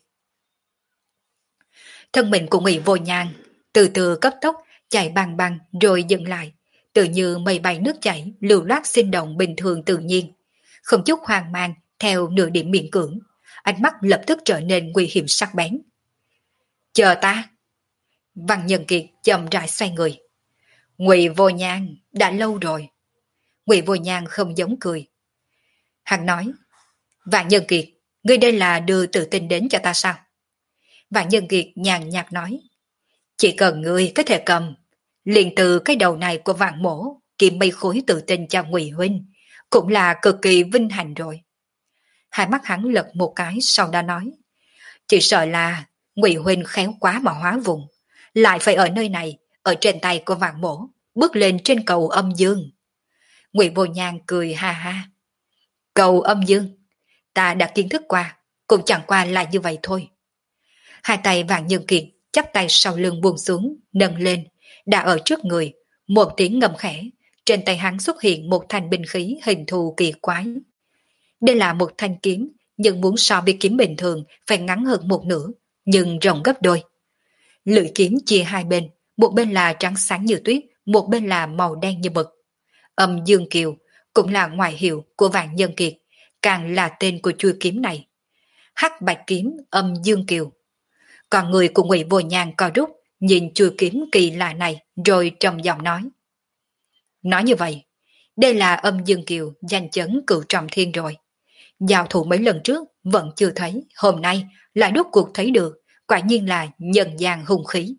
Thân mình của Ngụy Vô Nhan từ từ cấp tốc chạy băng băng rồi dừng lại, tự như mây bay nước chảy, lưu loát sinh động bình thường tự nhiên, không chút hoang mang theo nửa điểm miễn cưỡng, ánh mắt lập tức trở nên nguy hiểm sắc bén. Chờ ta. Văn Nhân Kiệt chậm rãi xoay người. Ngụy Vô Nhan, đã lâu rồi. Ngụy Vô Nhan không giống cười. Hắn nói, Vạn Nhân Kiệt, ngươi đây là đưa tự tin đến cho ta sao? Vạn Nhân Kiệt nhàn nhạt nói, chỉ cần ngươi có thể cầm, liền từ cái đầu này của Vạn Mổ, kiếm mây khối tự tin cho Ngụy huynh, cũng là cực kỳ vinh hạnh rồi. Hai mắt hắn lật một cái sau đó nói, chỉ sợ là Ngụy huynh khéo quá mà hóa vùng, lại phải ở nơi này, ở trên tay của Vạn Mổ, bước lên trên cầu âm dương. Ngụy Vô Nhan cười ha ha. Cầu âm dương, ta đã kiến thức qua, cũng chẳng qua là như vậy thôi. Hai tay Vạn Nhân Kiệt chắp tay sau lưng buông xuống, nâng lên, đã ở trước người, một tiếng ngầm khẽ, trên tay hắn xuất hiện một thanh binh khí hình thù kỳ quái. Đây là một thanh kiếm, nhưng muốn so với kiếm bình thường phải ngắn hơn một nửa, nhưng rộng gấp đôi. Lưỡi kiếm chia hai bên, một bên là trắng sáng như tuyết, một bên là màu đen như mực. Âm Dương Kiều cũng là ngoại hiệu của Vạn Nhân Kiệt, càng là tên của chuôi kiếm này. Hắc bạch kiếm Âm Dương Kiều. Còn người của Ngụy Vô Nhan co rút, nhìn chuôi kiếm kỳ lạ này, rồi trầm giọng nói. Nói như vậy, đây là Âm Dương Kiều danh chấn cửu trọng thiên rồi. Giao thủ mấy lần trước vẫn chưa thấy, hôm nay lại đốt cuộc thấy được, quả nhiên là nhân gian hung khí.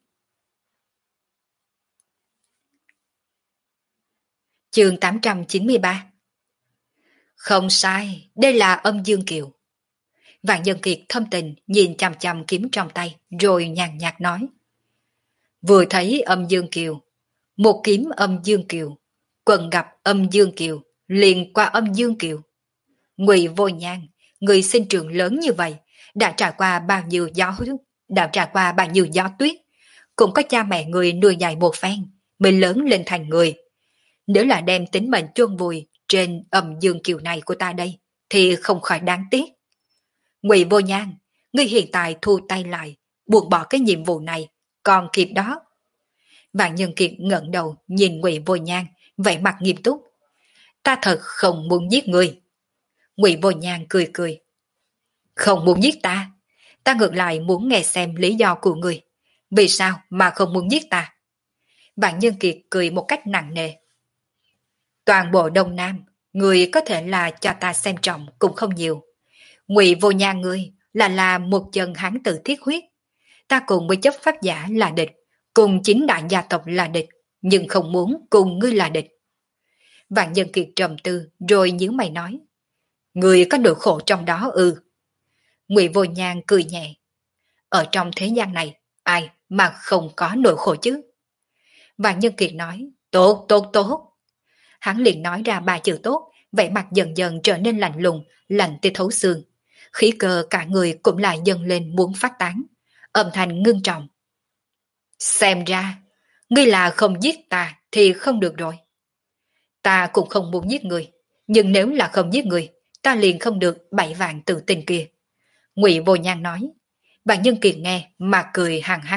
Chương tám trăm chín mươi ba. Không sai, đây là Âm Dương Kiều. Vạn Nhân Kiệt thâm tình nhìn chằm chằm kiếm trong tay, rồi nhàn nhạt nói. Vừa thấy Âm Dương Kiều, một kiếm Âm Dương Kiều, quần gặp Âm Dương Kiều, liền qua Âm Dương Kiều. Ngụy Vô Nhan, người sinh trường lớn như vậy, đã trải qua bao nhiêu gió đã trải qua bao nhiêu gió tuyết, cũng có cha mẹ người nuôi dạy một phen, mới lớn lên thành người. Nếu là đem tính mệnh chôn vùi trên âm dương kiều này của ta đây, thì không khỏi đáng tiếc. Ngụy Vô Nhan, ngươi hiện tại thu tay lại, buông bỏ cái nhiệm vụ này, còn kịp đó. Vạn Nhân Kiệt ngẩng đầu nhìn Ngụy Vô Nhan, vẻ mặt nghiêm túc. Ta thật không muốn giết ngươi. Ngụy Vô Nhan cười cười. Không muốn giết ta? Ta ngược lại muốn nghe xem lý do của ngươi. Vì sao mà không muốn giết ta? Vạn Nhân Kiệt cười một cách nặng nề. Toàn bộ Đông Nam, người có thể là cho ta xem trọng cũng không nhiều. Ngụy Vô Nhan ngươi là là một chân hán tử thiết huyết. Ta cùng với chấp pháp giả là địch, cùng chính đại gia tộc là địch, nhưng không muốn cùng ngươi là địch. Vạn Nhân Kiệt trầm tư rồi nhíu mày nói. Ngươi có nỗi khổ trong đó ư? Ngụy Vô Nhan cười nhẹ. Ở trong thế gian này, ai mà không có nỗi khổ chứ? Vạn Nhân Kiệt nói, tốt, tốt, tốt. Hắn liền nói ra ba chữ tốt, vẻ mặt dần dần trở nên lạnh lùng, lạnh tới thấu xương. Khí cơ cả người cũng lại dâng lên muốn phát tán, âm thanh ngưng trọng. Xem ra, ngươi là không giết ta thì không được rồi. Ta cũng không muốn giết ngươi, nhưng nếu là không giết ngươi, ta liền không được bảy vạn tự tin kia. Ngụy Vô Nhan nói. Vạn Nhân Kiệt nghe mà cười hằng hắc.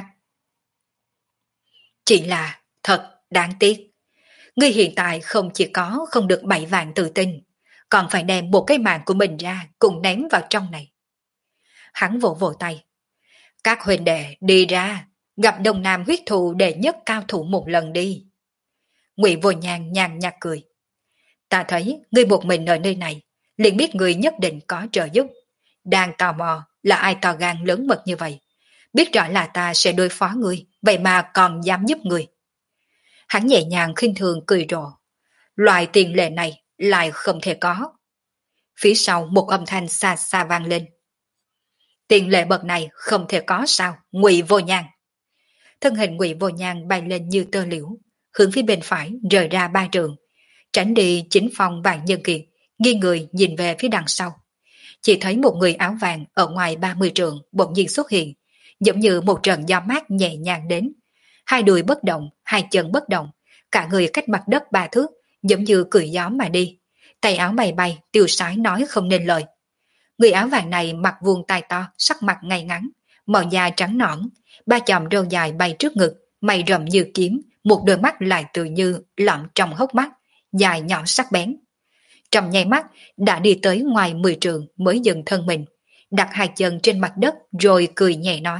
Chỉ là thật đáng tiếc. Ngươi hiện tại không chỉ có không được bảy vạn tự tin, còn phải đem một cái mạng của mình ra cùng ném vào trong này. Hắn vỗ vỗ tay. Các huynh đệ đi ra, gặp Đông Nam huyết thù đệ nhất cao thủ một lần đi. Ngụy Vô Nhan nhàn nhạt cười. Ta thấy ngươi một mình ở nơi này, liền biết ngươi nhất định có trợ giúp. Đang tò mò là ai to gan lớn mật như vậy. Biết rõ là ta sẽ đối phó ngươi, vậy mà còn dám giúp ngươi. Hắn nhẹ nhàng khinh thường cười rộ. Loại tiền lệ này lại không thể có. Phía sau một âm thanh xa xa vang lên. Tiền lệ bậc này không thể có sao, Ngụy Vô Nhan. Thân hình Ngụy Vô Nhan bay lên như tơ liễu, hướng phía bên phải rời ra ba trường, tránh đi chính phòng Vạn Nhân Kiệt, nghiêng người nhìn về phía đằng sau. Chỉ thấy một người áo vàng ở ngoài ba mươi trường bỗng nhiên xuất hiện, giống như một trận gió mát nhẹ nhàng đến. Hai đùi bất động, hai chân bất động, cả người cách mặt đất ba thước, giống như cười gió mà đi. Tay áo bay bay, tiêu sái nói không nên lời. Người áo vàng này mặt vuông tai to, sắc mặt ngay ngắn, màu da trắng nõn, ba chòm râu dài bay trước ngực, mày rậm như kiếm, một đôi mắt lại tự như lọm trong hốc mắt, dài nhỏ sắc bén. Trong nháy mắt đã đi tới ngoài mười trường mới dừng thân mình, đặt hai chân trên mặt đất rồi cười nhẹ nói.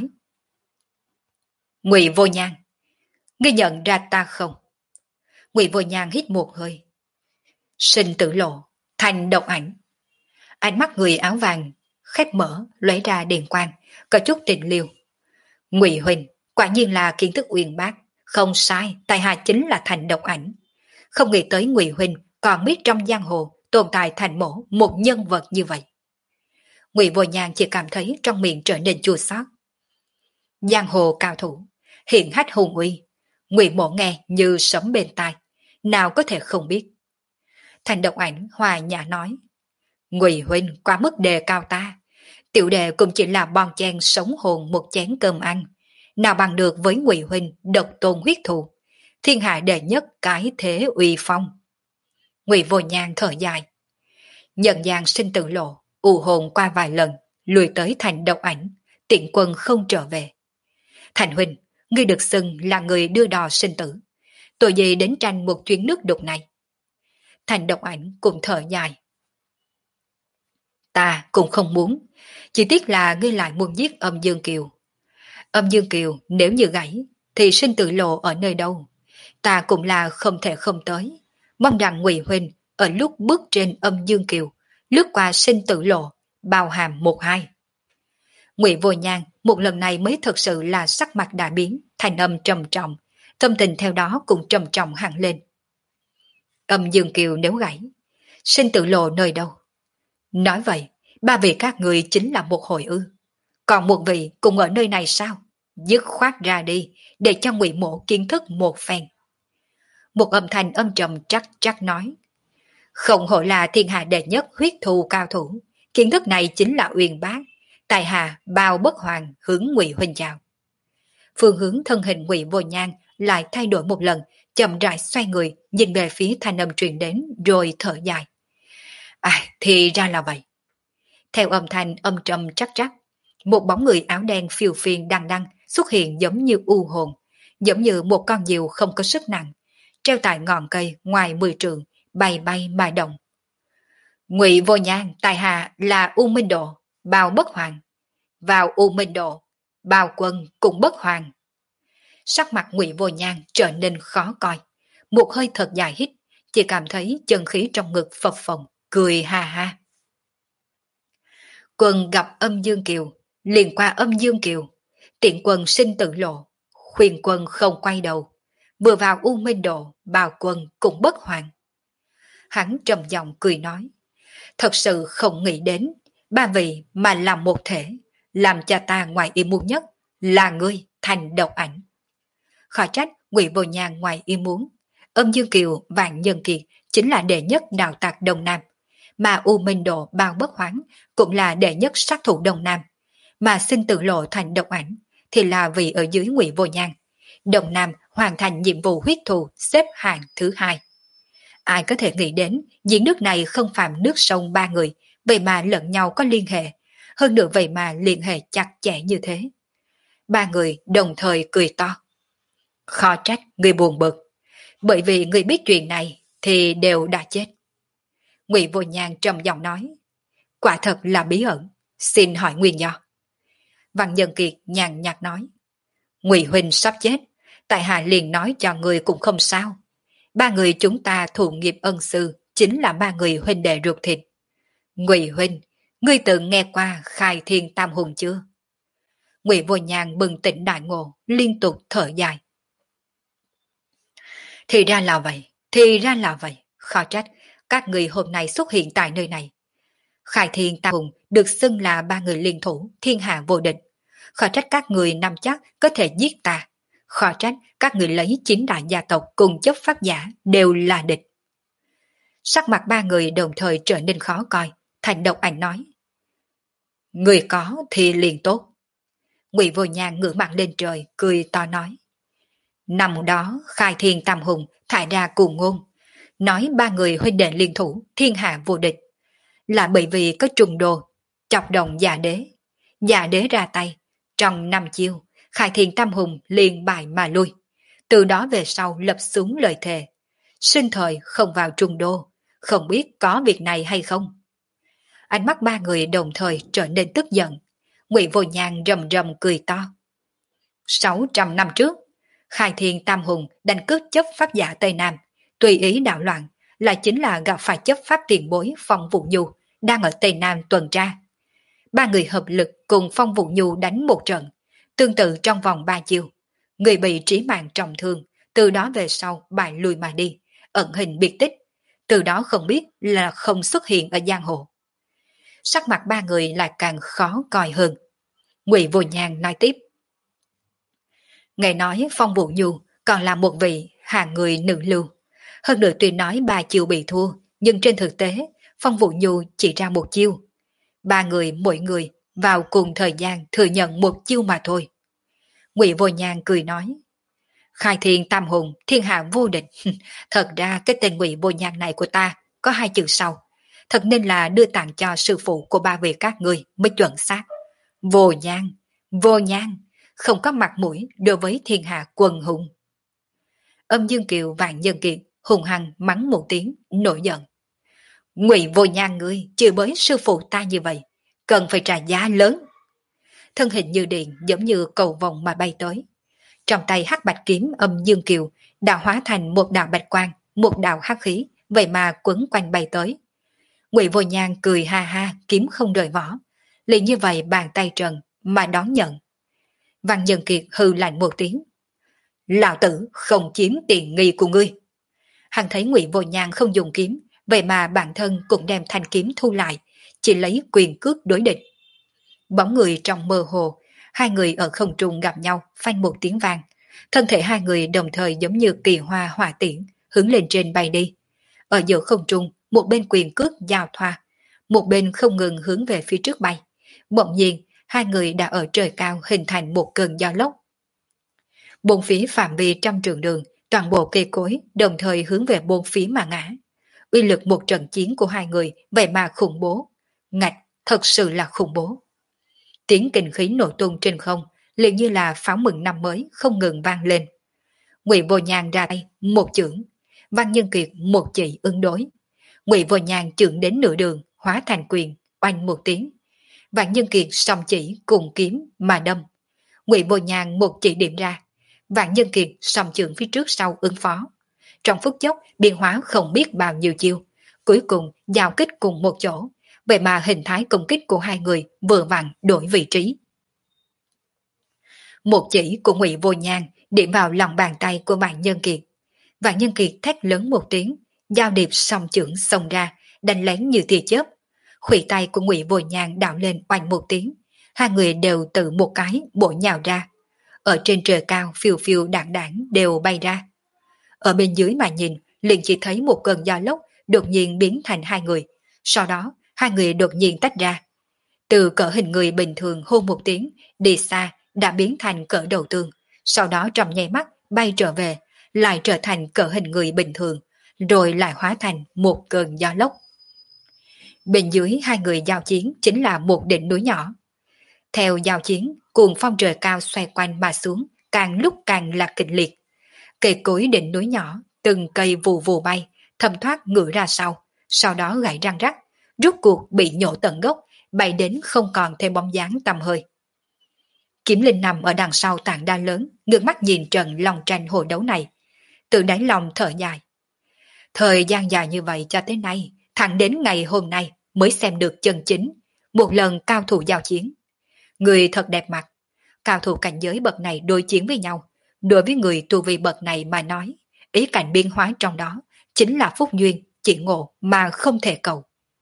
Ngụy Vô Nhan, ngươi nhận ra ta không? Ngụy Vô Nhan hít một hơi. Sinh tử lộ, thành độc ảnh. Ánh mắt người áo vàng khép mở, lóe ra điện quang, có chút tình liêu. Ngụy huynh, quả nhiên là kiến thức uyên bác, không sai, tại hạ chính là thành độc ảnh. Không nghĩ tới Ngụy huynh còn biết trong giang hồ tồn tại thành mổ một nhân vật như vậy. Ngụy Vô Nhan chỉ cảm thấy trong miệng trở nên chua xót. Giang hồ cao thủ, hiện hách hùng uy, Ngụy Mộ nghe như sấm bên tai, nào có thể không biết. Thành độc ảnh hòa nhã nói. Ngụy huynh quá mức đề cao ta, tiểu đệ cũng chỉ là bon chen sống hồn một chén cơm ăn, nào bằng được với Ngụy huynh độc tôn huyết thù, thiên hạ đệ nhất cái thế uy phong. Ngụy Vô Nhan thở dài. Nhận gian sinh tử lộ, u hồn qua vài lần, lùi tới thành độc ảnh, tiện quân không trở về. Thành huynh, ngươi được xưng là người đưa đò sinh tử, tội gì đến tranh một chuyến nước đục này? Thành độc ảnh cũng thở dài. Ta cũng không muốn, chỉ tiếc là ngươi lại muốn giết Âm Dương Kiều. Âm Dương Kiều nếu như gãy, thì sinh tử lộ ở nơi đâu? Ta cũng là không thể không tới. Mong rằng Ngụy huynh ở lúc bước trên Âm Dương Kiều, lướt qua sinh tử lộ, bao hàm một hai. Ngụy Vô Nhan một lần này mới thật sự là sắc mặt đã biến, thành âm trầm trọng, tâm tình theo đó cũng trầm trọng hẳn lên. Âm Dương Kiều nếu gãy, sinh tử lộ nơi đâu? Nói vậy, ba vị các người chính là một hội ư? Còn một vị cũng ở nơi này sao? Dứt khoát ra đi, để cho Ngụy Mộ kiến thức một phen. Một âm thanh âm trầm chắc chắc nói. Không hổ là thiên hạ đệ nhất huyết thù cao thủ, kiến thức này chính là uyên bác. Tài hạ bao bất hoàng hướng Ngụy huynh chào. Phương hướng thân hình Ngụy Vô Nhan lại thay đổi một lần, chậm rãi xoay người, nhìn về phía thanh âm truyền đến rồi thở dài. À, thì ra là vậy. Theo âm thanh âm trầm chắc chắc, một bóng người áo đen phiêu phiền đằng đằng xuất hiện giống như u hồn, giống như một con diều không có sức nặng, treo tại ngọn cây ngoài mười trượng, bay bay mà động. Ngụy Vô Nhan tài hạ là U Minh Độ, bao bất hoàng. Vào U Minh Độ, bao quân cũng bất hoàng. Sắc mặt Ngụy Vô Nhan trở nên khó coi, một hơi thật dài hít, chỉ cảm thấy chân khí trong ngực phập phồng, cười ha ha. Quân gặp âm dương kiều, liền qua âm dương kiều, tiện quân sinh tử lộ, khuyên quân không quay đầu, vừa vào U Minh Độ, bao quân cũng bất hoàng. Hắn trầm giọng cười nói, thật sự không nghĩ đến, ba vị mà làm một thể, làm cha ta ngoài ý muốn nhất là ngươi thành độc ảnh. Khỏi trách Ngụy Vô Nhan ngoài ý muốn, âm dương kiều vạn nhân kiệt chính là đệ nhất đạo tặc Đông Nam, mà U Minh Độ bao bất hoáng cũng là đệ nhất sát thủ Đông Nam, mà sinh tử lộ thành độc ảnh thì là vì ở dưới Ngụy Vô Nhan. Đông Nam hoàn thành nhiệm vụ huyết thù xếp hạng thứ hai. Ai có thể nghĩ đến diễn nước này không phạm nước sông ba người, vậy mà lẫn nhau có liên hệ, hơn nữa vậy mà liên hệ chặt chẽ như thế. Ba người đồng thời cười to. Khó trách người buồn bực, bởi vì người biết chuyện này thì đều đã chết. Ngụy Vô Nhan trầm giọng nói, quả thật là bí ẩn, xin hỏi nguyên do. Văn Nhân Kiệt nhàn nhạt nói, Ngụy huynh sắp chết, tại hạ liền nói cho người cũng không sao. Ba người chúng ta thụ nghiệp ân sư chính là ba người huynh đệ ruột thịt. Ngụy huynh, ngươi từng nghe qua Khai Thiên Tam Hùng chưa? Ngụy Vô Nhan bừng tỉnh đại ngộ, liên tục thở dài. Thì ra là vậy, thì ra là vậy, khó trách các người hôm nay xuất hiện tại nơi này. Khai Thiên Tam Hùng được xưng là ba người liên thủ, thiên hạ vô địch. Khó trách các người nắm chắc có thể giết ta. Khó trách các người lấy chín đại gia tộc cùng chấp pháp giả đều là địch. Sắc mặt ba người đồng thời trở nên khó coi, Thành Độc Ảnh nói. Người có thì liền tốt. Ngụy Vô Nhan ngửa mặt lên trời, cười to nói. Năm đó Khai Thiên Tam Hùng thải ra cùng ngôn, nói ba người huynh đệ liên thủ, thiên hạ vô địch. Là bởi vì có trùng đồ, chọc động Dạ Đế. Dạ Đế ra tay, trong năm chiêu, Khai Thiên Tam Hùng liền bại mà lui. Từ đó về sau lập xuống lời thề. Sinh thời không vào trùng đô, không biết có việc này hay không. Ánh mắt ba người đồng thời trở nên tức giận. Ngụy Vô Nhan rầm rầm cười to. Sáu trăm năm trước, Khai Thiên Tam Hùng đánh cướp chấp pháp giả Tây Nam, tùy ý đạo loạn, là chính là gặp phải chấp pháp tiền bối Phong Vũ Nhu đang ở Tây Nam tuần tra. Ba người hợp lực cùng Phong Vũ Nhu đánh một trận, tương tự trong vòng ba chiêu. Người bị trí mạng trọng thương, từ đó về sau bại lui mà đi, ẩn hình biệt tích, từ đó không biết là không xuất hiện ở giang hồ. Sắc mặt ba người lại càng khó coi hơn. Ngụy Vô Nhan nói tiếp. Nghe nói Phong Vũ Nhu còn là một vị hàng người nữ lưu. Hơn nữa tuy nói ba chiêu bị thua, nhưng trên thực tế Phong Vũ Nhu chỉ ra một chiêu. Ba người mỗi người vào cùng thời gian thừa nhận một chiêu mà thôi. Ngụy Vô Nhan cười nói. Khai Thiên Tam Hùng, thiên hạ vô địch. Thật ra cái tên Ngụy Vô Nhan này của ta có hai chữ sau. Thật nên là đưa tặng cho sư phụ của ba vị các người mới chuẩn xác. Vô Nhan, Vô Nhan, không có mặt mũi đối với thiên hạ quần hùng. Âm Dương Kiều Vạn Nhân Kiệt hùng hăng mắng một tiếng, nổi giận. Ngụy Vô Nhan ngươi chửi bới sư phụ ta như vậy, cần phải trả giá lớn. Thân hình như điện giống như cầu vòng mà bay tới. Trong tay hắc bạch kiếm Âm Dương Kiều đã hóa thành một đạo bạch quang, một đạo hắc khí, vậy mà quấn quanh bay tới. Ngụy Vô Nhan cười ha ha, kiếm không rời vỏ, liền như vậy bàn tay trần mà đón nhận. Văn Nhân Kiệt hừ lạnh một tiếng. Lão tử không chiếm tiền nghi của ngươi. Hắn thấy Ngụy Vô Nhan không dùng kiếm, vậy mà bản thân cũng đem thanh kiếm thu lại, chỉ lấy quyền cước đối địch. Bóng người trong mơ hồ, hai người ở không trung gặp nhau, phanh một tiếng vang. Thân thể hai người đồng thời giống như kỳ hoa hỏa tiễn, hướng lên trên bay đi. Ở giữa không trung, một bên quyền cước giao thoa, một bên không ngừng hướng về phía trước bay. Bỗng nhiên, hai người đã ở trời cao hình thành một cơn gió lốc. Bốn phía phạm vi trăm trường đường, toàn bộ cây cối đồng thời hướng về bốn phía mà ngã. Uy lực một trận chiến của hai người vậy mà khủng bố. Ngạch, thật sự là khủng bố. Tiếng kinh khí nổ tung trên không, liền như là pháo mừng năm mới không ngừng vang lên. Ngụy Vô Nhàn ra tay một chưởng, Văn Nhân Kiệt một chỉ ứng đối. Ngụy Vô Nhàn chưởng đến nửa đường, hóa thành quyền, oanh một tiếng. Văn Nhân Kiệt song chỉ cùng kiếm mà đâm. Ngụy Vô Nhàn một chỉ điểm ra, Văn Nhân Kiệt song chưởng phía trước sau ứng phó. Trong phút chốc biến hóa không biết bao nhiêu chiêu, cuối cùng giao kích cùng một chỗ, vậy mà hình thái công kích của hai người vừa vặn đổi vị trí. Một chỉ của Ngụy Vô Nhàn điểm vào lòng bàn tay của Vạn Nhân Kiệt. Vạn Nhân Kiệt thét lớn một tiếng, giao điệp song chưởng xông ra, đánh lén như tia chớp. Khuỷu tay của Ngụy Vô Nhàn đảo lên oanh một tiếng, hai người đều tự một cái bổ nhào ra. Ở trên trời cao phiêu phiêu đạn đảng đều bay ra. Ở bên dưới mà nhìn, liền chỉ thấy một cơn gió lốc đột nhiên biến thành hai người. Sau đó, hai người đột nhiên tách ra. Từ cỡ hình người bình thường hôn một tiếng, đi xa đã biến thành cỡ đầu tương. Sau đó trong nháy mắt bay trở về, lại trở thành cỡ hình người bình thường, rồi lại hóa thành một cơn gió lốc. Bên dưới hai người giao chiến chính là một đỉnh núi nhỏ. Theo giao chiến, cuồng phong trời cao xoay quanh mà xuống, càng lúc càng là kịch liệt. Cây cối đỉnh núi nhỏ, từng cây vù vù bay, thâm thoát ngửa ra sau, sau đó gãy răng rắc, rốt cuộc bị nhổ tận gốc, bay đến không còn thêm bóng dáng tầm hơi. Kiếm Linh nằm ở đằng sau tảng đá lớn, ngước mắt nhìn trận lòng tranh hồi đấu này, tự đáy lòng thở dài. Thời gian dài như vậy cho tới nay, thẳng đến ngày hôm nay mới xem được chân chính, một lần cao thủ giao chiến. Người thật đẹp mặt, cao thủ cảnh giới bậc này đối chiến với nhau, đối với người tu vi bậc này mà nói, ý cảnh biến hóa trong đó chính là phúc duyên, chỉ ngộ mà không thể cầu.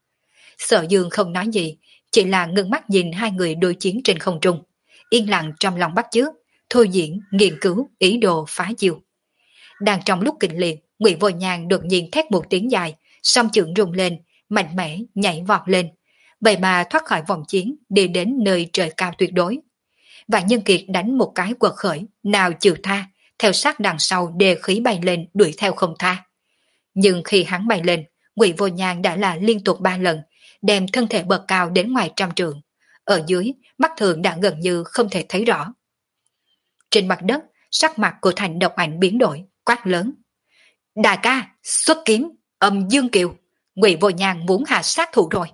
Sở Dương không nói gì, chỉ là ngưng mắt nhìn hai người đối chiến trên không trung, yên lặng trong lòng bắt chước, thôi diễn, nghiên cứu, ý đồ phá chiêu. Đang trong lúc kịch liệt, Ngụy Vô Nhàn đột nhiên thét một tiếng dài, song chưởng rung lên, mạnh mẽ nhảy vọt lên, vậy mà thoát khỏi vòng chiến, đi đến nơi trời cao tuyệt đối. Vạn Nhân Kiệt đánh một cái quật khởi, nào chịu tha, theo sát đằng sau đề khí bay lên đuổi theo không tha. Nhưng khi hắn bay lên, Ngụy Vô Nhàn đã là liên tục ba lần, đem thân thể bật cao đến ngoài trăm trượng. Ở dưới, mắt thường đã gần như không thể thấy rõ. Trên mặt đất, sắc mặt của Thành Độc Ảnh biến đổi, quát lớn. Đại ca, xuất kiếm, âm Dương Kiều, Ngụy Vô Nhàn muốn hạ sát thủ rồi.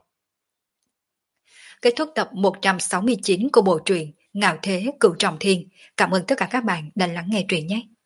Kết thúc tập một trăm sáu mươi chín của bộ truyện Ngạo Thế Cửu Trọng Thiên. Cảm ơn tất cả các bạn đã lắng nghe truyện nhé.